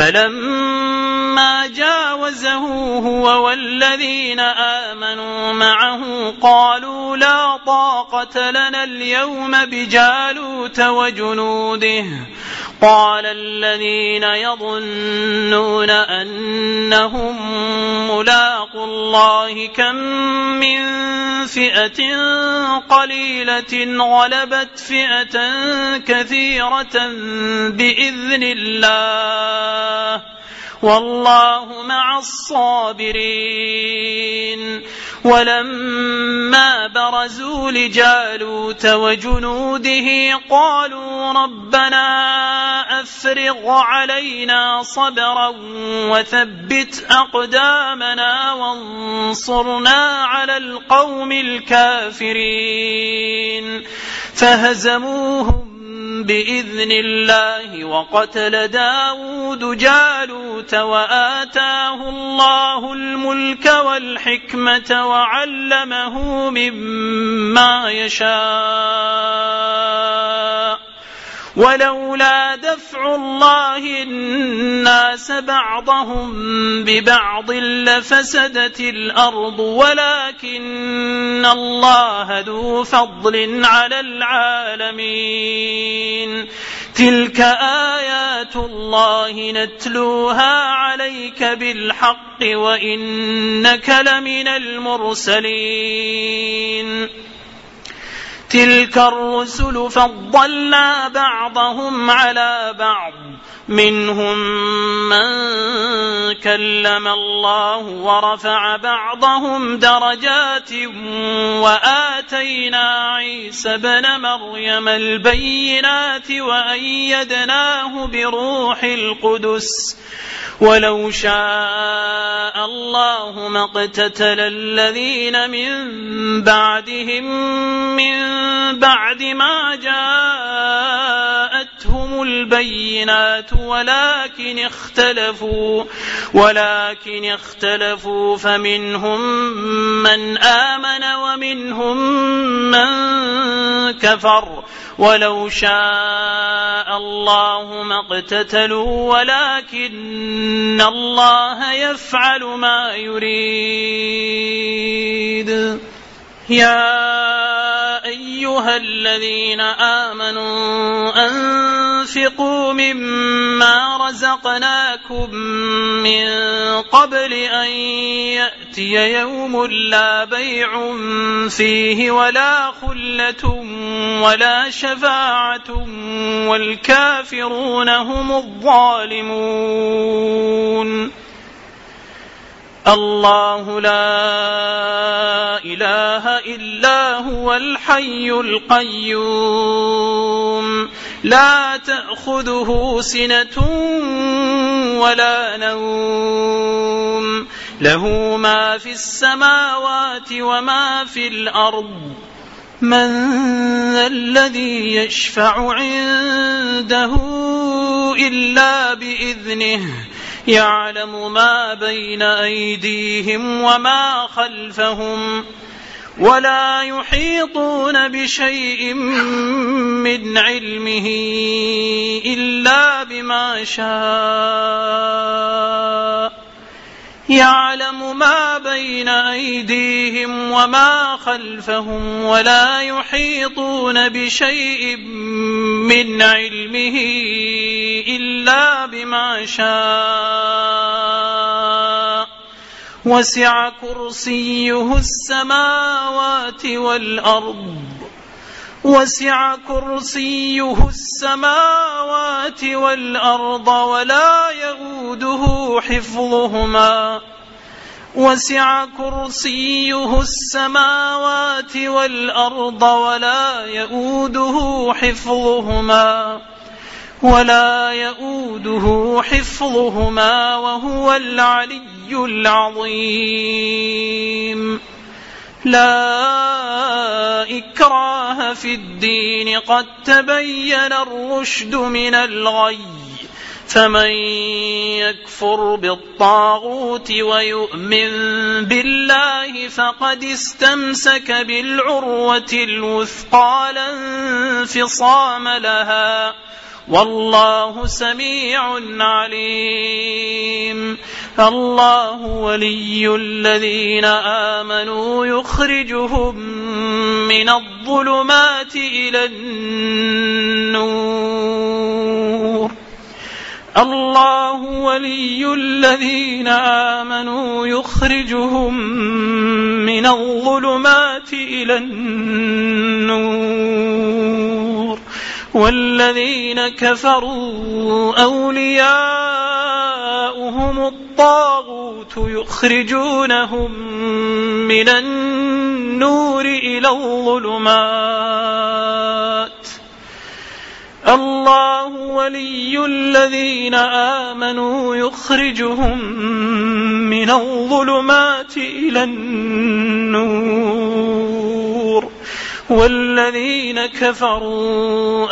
فلما جاوزه هو والذين آمنوا معه قالوا لا طاقة لنا اليوم بجالوت وجنوده. قال الذين يظنون أنهم ملاقو الله كم من فئة قليلة غلبت فئة كثيرة بإذن الله والله مع الصابرين. ولما برزوا لجالوت وجنوده قالوا ربنا أفرغ علينا صبرا وثبت أقدامنا وانصرنا على القوم الكافرين. فهزموهم بإذن الله وقتل داود جالوت وآتاه الله الملك والحكمة وعلمه مما يشاء. ولولا دفع الله الناس بعضهم ببعض لفسدت الأرض ولكن الله ذو فضل على العالمين. تلك آيات الله نتلوها عليك بالحق وإنك لمن المرسلين. تلك الرسل فضلنا بعضهم على بعض منهم من كلم الله ورفع بعضهم درجات وآتينا عيسى ابن مريم البينات وأيدناه بروح القدس. ولو شاء الله ما اقتتل الذين من بعدهم من بعد ما جاءتهم البينات ولكن اختلفوا ولكن اختلفوا فمنهم من آمن ومنهم من كفر. ولو شاء الله ما اقتتلوا ولكن الله يفعل ما يريد. يا أيها الذين آمنوا أنفقوا مما رزقناكم من قبل أن يأتي يوم لا بيع فيه ولا خلة ولا شفاعة والكافرون هم الظالمون. الله لا إله إلا هو الحي القيوم لا تأخذه سنة ولا نوم له ما في السماوات وما في الأرض. من ذا الذي يشفع عنده إلا بإذنه يعلم ما بين أيديهم وما خلفهم ولا يحيطون بشيء من علمه إلا بما شاء يعلم ما بين أيديهم وما خلفهم ولا يحيطون بشيء من علمه إلا بما شاء وسع كرسيه السماوات والأرض وسع كرسيه السماوات والأرض ولا يؤوده حفظهما وسع كرسيه السماوات والأرض ولا يؤوده حفظهما ولا يؤوده حفظهما وهو العلي العظيم. لا إكراه في الدين قد تبين الرشد من الغي فمن يكفر بالطاغوت ويؤمن بالله فقد استمسك بالعروة الوثقى لا انفصام لها والله سميع عليم. الله ولي الذين آمنوا يخرجهم من الظلمات إلى النور الله ولي الذين آمنوا يخرجهم من الظلمات إلى النور والذين كفروا أولياؤهم الطاغوت يخرجونهم من النور إلى الظلمات الله ولي الذين آمنوا يخرجهم من الظلمات إلى النور والذين كفروا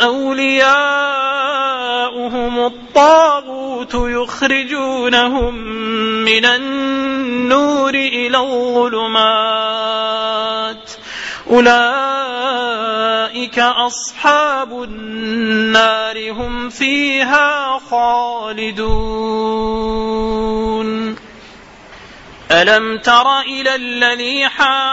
أولياؤهم الطاغوت يخرجونهم من النور إلى الظلمات أولئك أصحاب النار هم فيها خالدون. ألم تر إلى الذي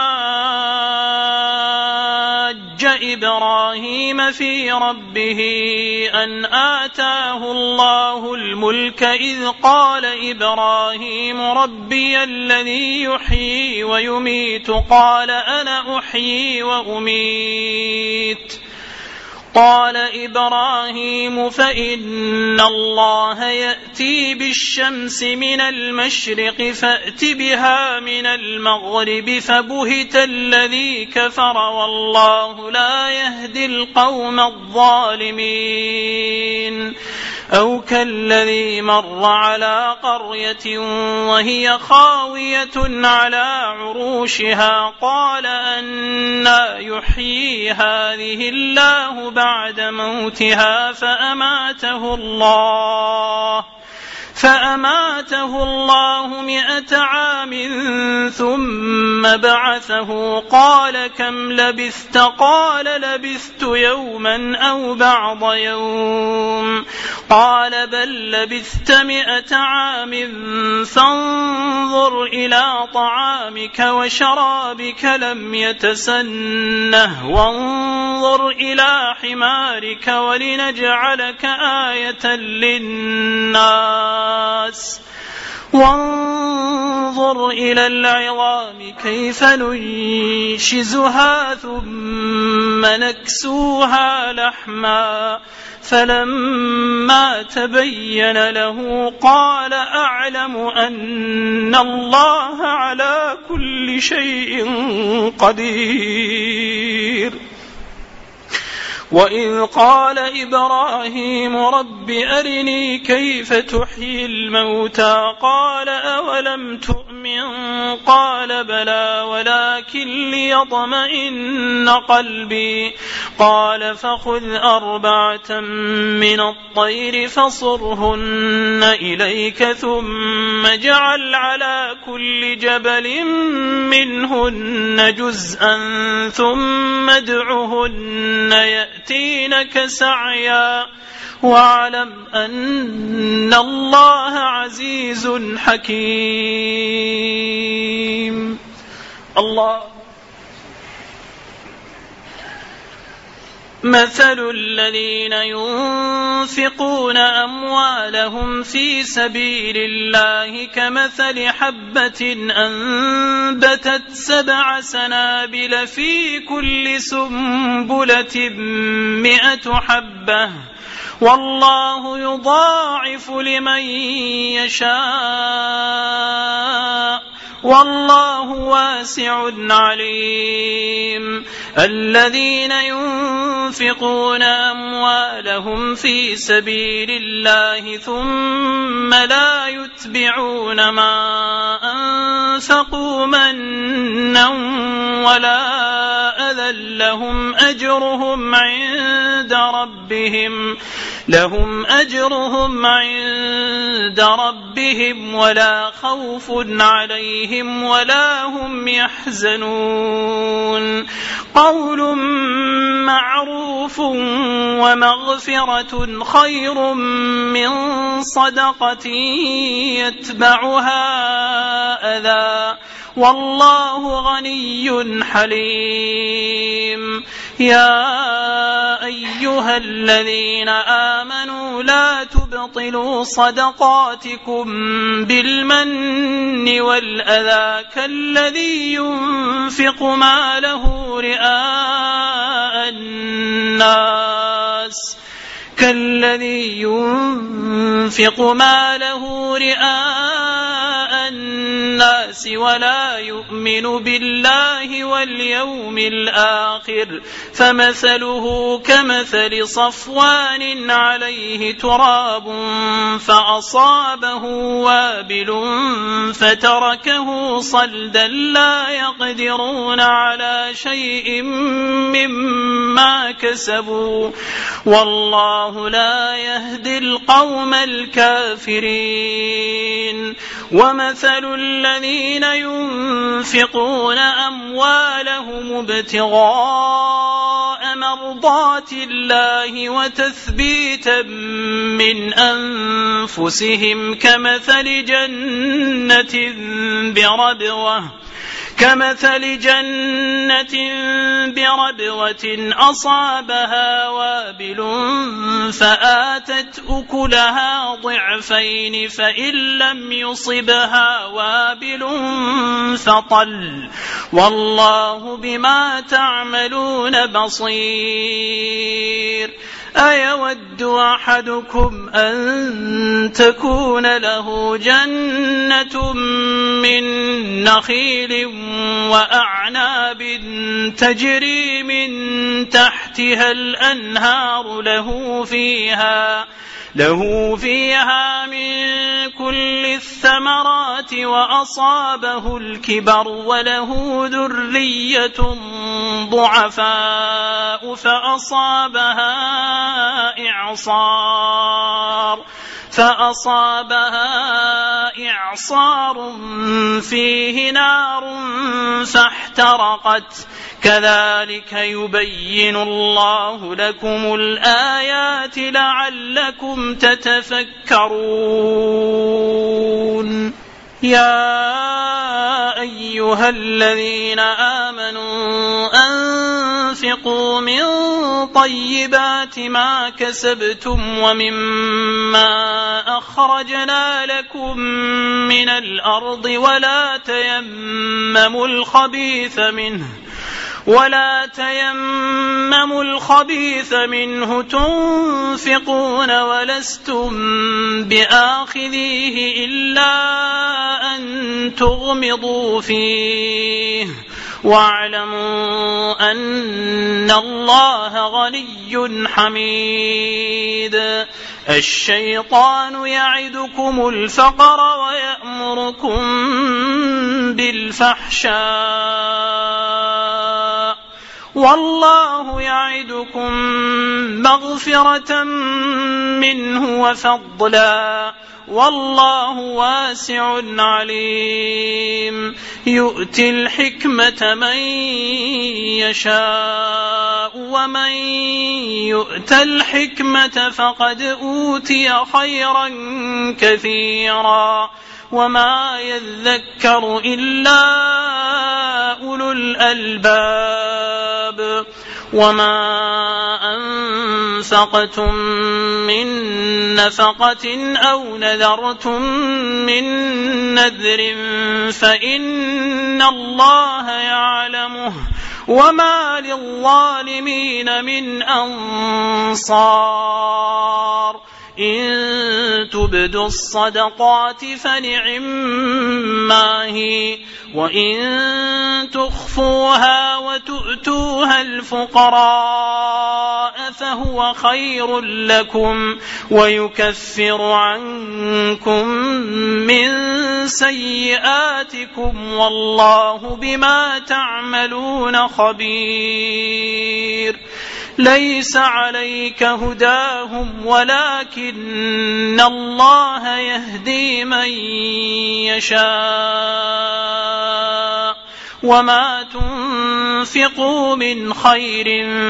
حاج إبراهيم في ربه أن آتاه الله الملك إذ قال إبراهيم ربي الذي يحيي ويميت قال أنا أحيي وأميت قال إبراهيم فإن الله يأتي بالشمس من المشرق فأت بها من المغرب فبهت الذي كفر والله لا يهدي القوم الظالمين. أو كالذي مر على قرية وهي خاوية على عروشها قال أنى يحيي هذه الله بعد موتها فأماته الله فأماته الله مئة عام ثم بعثه قال كم لبثت قال لبثت يوما أو بعض يوم قال بل لبثت مئة عام فانظر إلى طعامك وشرابك لم يتسنه وانظر إلى حمارك ولنجعلك آية للناس وانظر إلى العظام كيف ننشزها ثم نكسوها لحما فلما تبين له قال أعلم أن الله على كل شيء قدير. وإذ قال إبراهيم رب أرني كيف تحيي الموتى قال أولم تؤمن قال بلى ولكن ليطمئن قلبي قال فخذ أربعة من الطير فصرهن إليك ثم اجعل على كل جبل منهن جزءا ثم ادعهن يأتينك سعيا واعلم أن الله عزيز حكيم. الله مثل الذين ينفقون أموالهم في سبيل الله كمثل حبة أنبتت سبع سنابل في كل سنبلة مئة حبة والله يضاعف لمن يشاء والله واسع عليم. الذين ينفقون أموالهم في سبيل الله ثم لا يتبعون ما أنفقوا منا ولا أذى لهم أجرهم عند ربهم لهم أجرهم عند ربهم ولا خوف عليهم ولا هم يحزنون. قول معروف ومغفرة خير من صدقة يتبعها أذى والله غني حليم. يا أيها الذين آمنوا لا تبطلوا صدقاتكم بالمن والأذى كالذي ينفق ماله رئاء الناس كالذي ينفق ماله رئاء الناس ولا يؤمن بالله واليوم الآخر فمثله كمثل صفوان عليه تراب فأصابه وابل فتركه صلدا لا يقدرون على شيء مما كسبوا والله لا يهدي القوم الكافرين. ومثل الذين ينفقون أموالهم ابتغاء مرضات الله وتثبيتا من أنفسهم كمثل جنة بربوة كمثل جنة بربوة أصابها وابل فآتت أكلها ضعفين فإن لم يصبها وابل فطل والله بما تعملون بصير. أيود أحدكم أن تكون له جنة من نخيل وأعناب تجري من تحتها الأنهار له فيها له فيها من كل الثمرات وأصابه الكبر وله ذرية ضعفاء فأصابها إعصار فأصابها إعصار فيه نار فاحترقت كذلك يبين الله لكم الآيات لعلكم تتفكرون. يا أيها الذين آمنوا أنفقوا من طيبات ما كسبتم ومما أخرجنا لكم من الأرض ولا تيمموا الخبيث منه ولا تيمموا الخبيث منه تنفقون ولستم بآخذيه إلا أن تغمضوا فيه واعلموا أن الله غني حميد. الشيطان يعدكم الفقر ويأمركم الفحشاء والله يعدكم مغفرة منه وفضلا والله واسع عليم يؤتي الحكمة من يشاء ومن يؤت الحكمة فقد أوتي خيرا كثيرا وما يذكر إلا أولو الألباب وما أنفقتم من نفقة أو نذرتم من نذر فإن الله يعلمه وما للظالمين من أنصار إن تبدوا الصدقات فنعما هي وإن تخفوها وتؤتوها الفقراء فهو خير لكم ويكفر عنكم من سيئاتكم والله بما تعملون خبير ليس عليك هداهم ولكن الله يهدي من يشاء وما تنفقوا من خير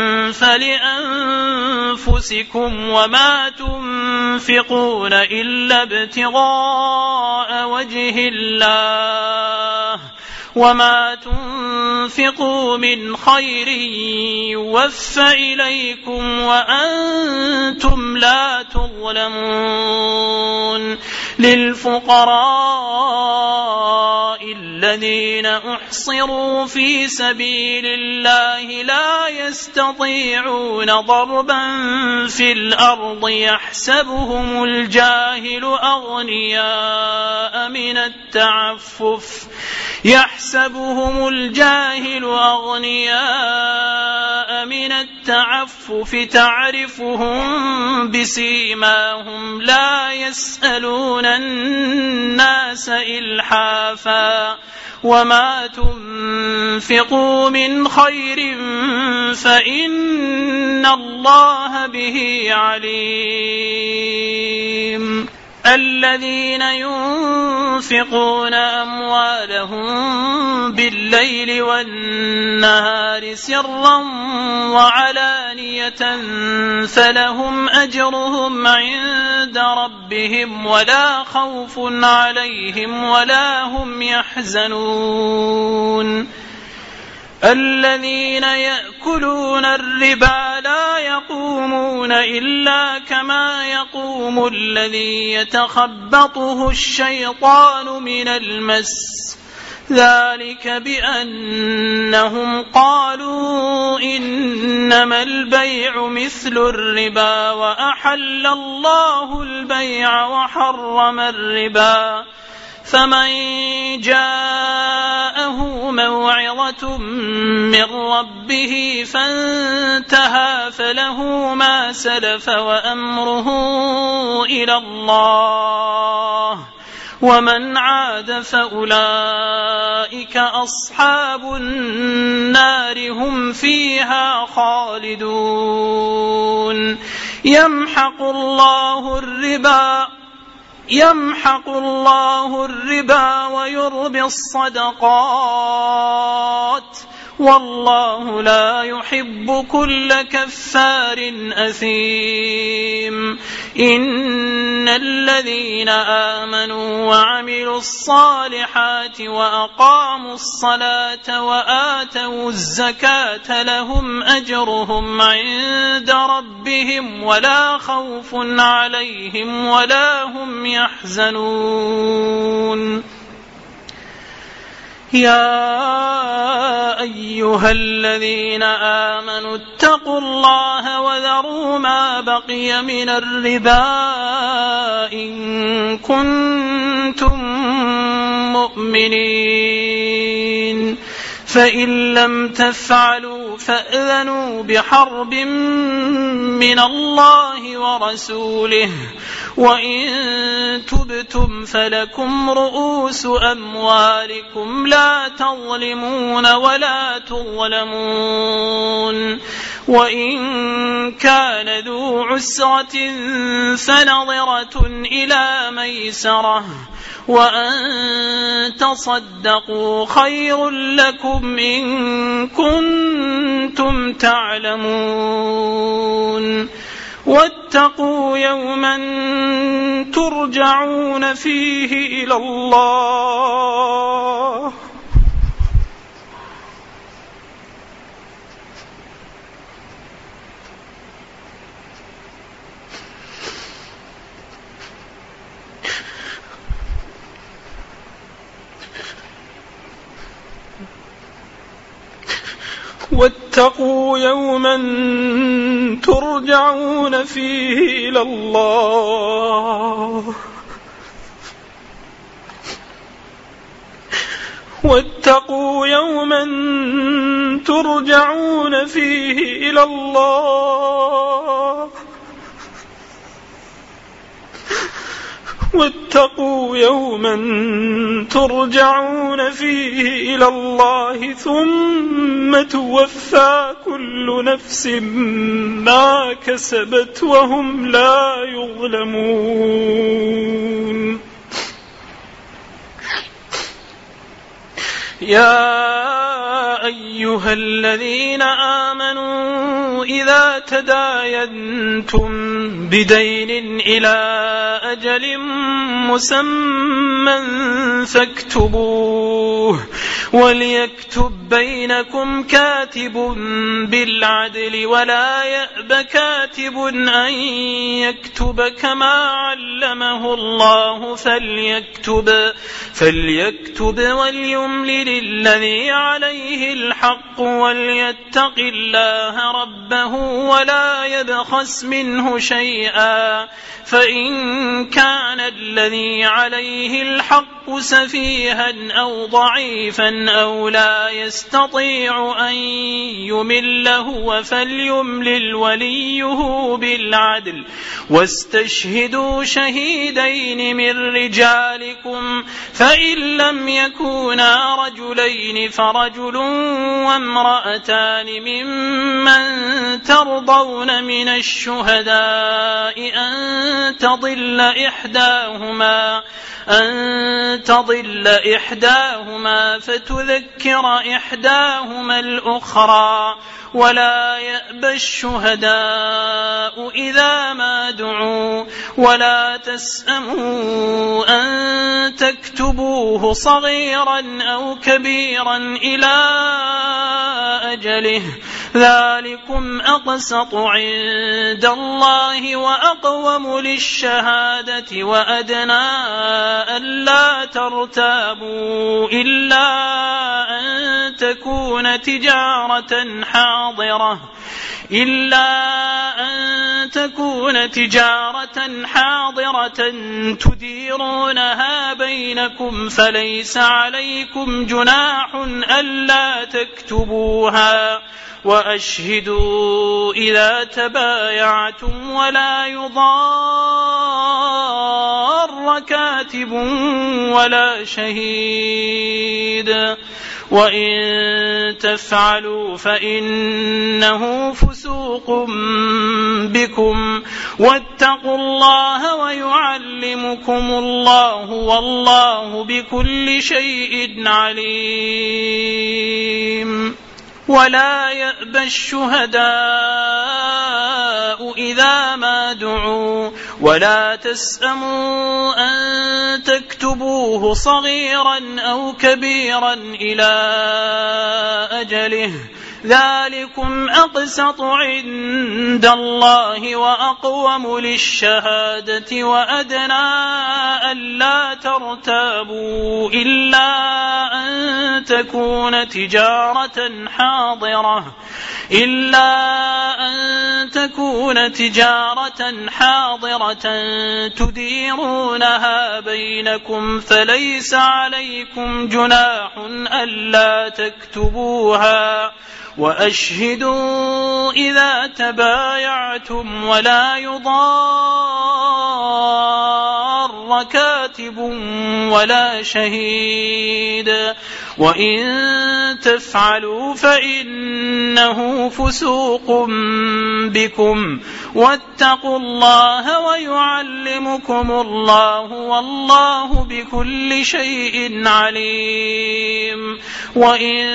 فلأنفسكم وما تنفقون إلا ابتغاء وجه الله وما تنفقوا من خير يوفى إليكم وأنتم لا تظلمون للفقراء الذين أحصروا في سبيل الله لا يستطيعون ضربا في الأرض يحسبهم الجاهل أغنياء من التعفف يحسبهم الجاهل أغنياء من التعفف تعرفهم بسيماهم لا يسألون الناس إلحافا وما تنفقوا من خير فإن الله به عليم الذين ينفقون أموالهم بالليل والنهار سرا وعلانية فلهم أجرهم عند ربهم ولا خوف عليهم ولا هم يحزنون الذين يأكلون الربا لا يقومون إلا كما يقوم الذي يتخبطه الشيطان من المس ذلك بأنهم قالوا إنما البيع مثل الربا وأحل الله البيع وحرم الربا فمن جاءه موعظة من ربه فانتهى فله ما سلف وأمره إلى الله ومن عاد فأولئك أصحاب النار هم فيها خالدون يمحق الله الربا يمحق الله الربا ويربي الصدقات والله لا يحب كل كفار أثيم إن الذين آمنوا وعملوا الصالحات وأقاموا الصلاة وآتوا الزكاة لهم أجرهم عند ربهم ولا خوف عليهم ولا هم يحزنون يا أيها الذين آمنوا اتقوا الله وذروا ما بقي من الربا إن كنتم مؤمنين فإن لم تفعلوا فأذنوا بحرب من الله ورسوله وإن تبتم فلكم رؤوس أموالكم لا تظلمون ولا تظلمون وإن كان ذو عسرة فنظرة إلى ميسرة وأن تصدقوا خير لكم إن كنتم تعلمون واتقوا يوما ترجعون فيه إلى الله واتقوا يوما ترجعون فيه إلى الله واتقوا يوما ترجعون فيه إلى الله واتقوا يوما ترجعون فيه إلى الله ثم توفى كل نفس ما كسبت وهم لا يظلمون يا أيها الذين آمنوا إذا تداينتم بدين إلى أجل مسمى فاكتبوه وليكتب بينكم كاتب بالعدل ولا يأب كاتب أن يكتب كما علمه الله فليكتب فليكتب وليملل الذي عليه الحق وليتق الله ربه ولا يبخس منه شيئا فإن كان الذي عليه الحق سفيها أو ضعيفا أو لا يستطيع أن يمل هو فليملل وليه بالعدل واستشهدوا شهيدين من رجالكم فإن لم يكونا رجلين فرجل وامرأتان ممن ترضون من الشهداء أن تضل إحداهما أن تضل إحداهما فتذكر إحداهما الأخرى ولا يأبى الشهداء إذا ما دعوا ولا تسأموا أن تكتبوه صغيرا أو كبيرا إلى أجله ذلكم أقسط عند الله وأقوم للشهادة وأدنى ألا ترتابوا إلا أن تكون تجارة حاضرة إلا أن تكون تجارة حاضرة تديرونها بينكم فليس عليكم جناح ألا تكتبوها وأشهدوا إذا تبايعتم ولا يضار كاتب ولا شهيد وإن تفعلوا فإنه فسوق بكم واتقوا الله ويعلمكم الله والله بكل شيء عليم ولا يأبى الشهداء إذا ما دعوا ولا تسأموا أن تكتبوه صغيرا أو كبيرا إلى أجله ذلكم أقسط عند الله وأقوم للشهادة وأدنى ألا ترتابوا إلا أن تكون تجارة حاضرة إلا أن تكون تجارة حاضرة تديرونها بينكم فليس عليكم جناح ألا تكتبوها وأشهدوا إذا تبايعتم ولا يضار كاتب ولا شهيد وإن تفعلوا فإنه فسوق بكم واتقوا الله ويعلمكم الله والله بكل شيء عليم. وإن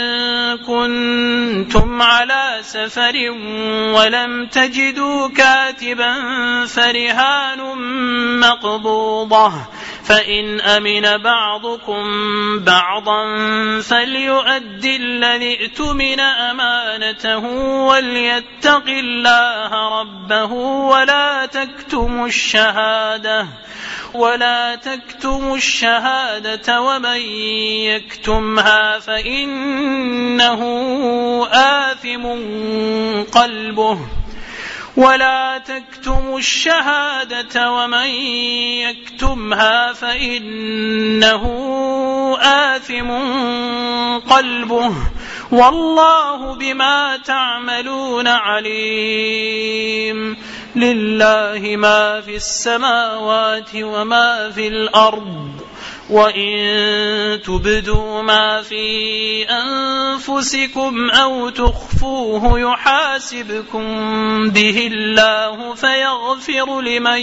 كنتم على سفر ولم تجدوا كاتبا فرهان مقبوضة فإن أمن بعضكم بعضا فليؤدي الذي ائتمن أمانته وليتق الله ربه ولا تكتموا الشهادة ولا تكتموا الشهادة ومن يكتمها فإنه آثم قلبه ولا تكتموا الشهادة ومن يكتمها فإنه آثم قلبه والله بما تعملون عليم. لله ما في السماوات وما في الأرض وإن تبدوا ما في أنفسكم أو تخفوه يحاسبكم به الله فيغفر لمن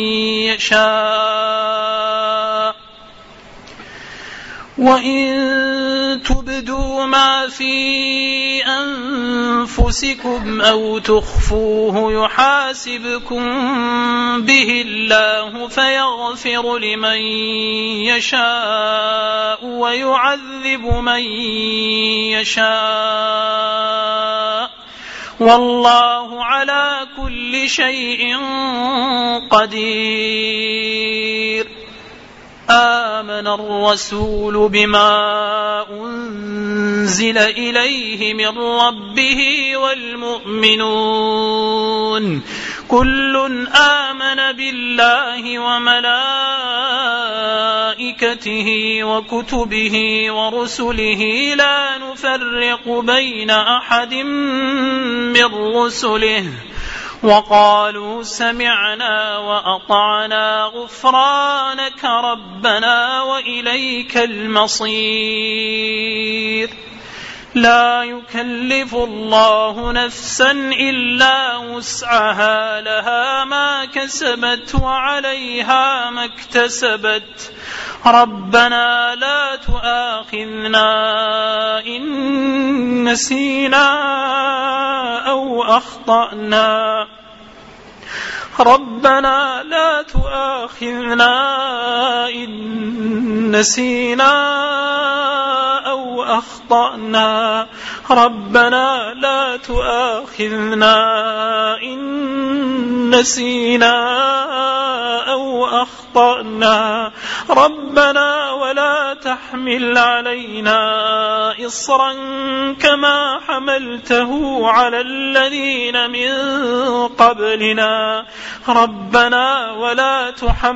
يشاء وإن تبدوا ما في أنفسكم أو تخفوه يحاسبكم به الله فيغفر لمن يشاء ويعذب من يشاء والله على كل شيء قدير. آمن الرسول بما أنزل إليه من ربه والمؤمنون كل آمن بالله وملائكته وكتبه ورسله لا نفرق بين أحد من رسله وقالوا سمعنا وأطعنا غفرانك ربنا وإليك المصير. لا يكلف الله نفسا إلا وسعها لها ما كسبت وعليها ما اكتسبت ربنا لا تؤاخذنا إن نسينا أو أخطأنا ربنا لا تؤاخذنا إن نسينا أو أخطأنا ربنا لا تؤاخذنا إن نسينا أو أخطأنا ربنا ولا تحمل علينا إصرا كما حملته على الذين من قبلنا ربنا ولا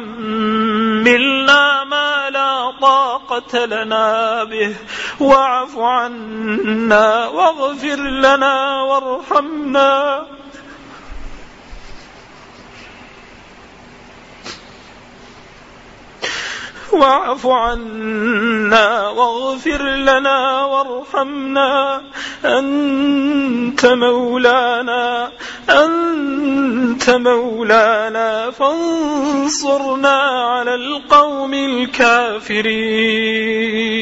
تحملنا ما لا طاقة لنا به واعف عنا واغفر لنا وارحمنا واعف عنا واغفر لنا وارحمنا أنت مولانا أنت مولانا فانصرنا على القوم الكافرين.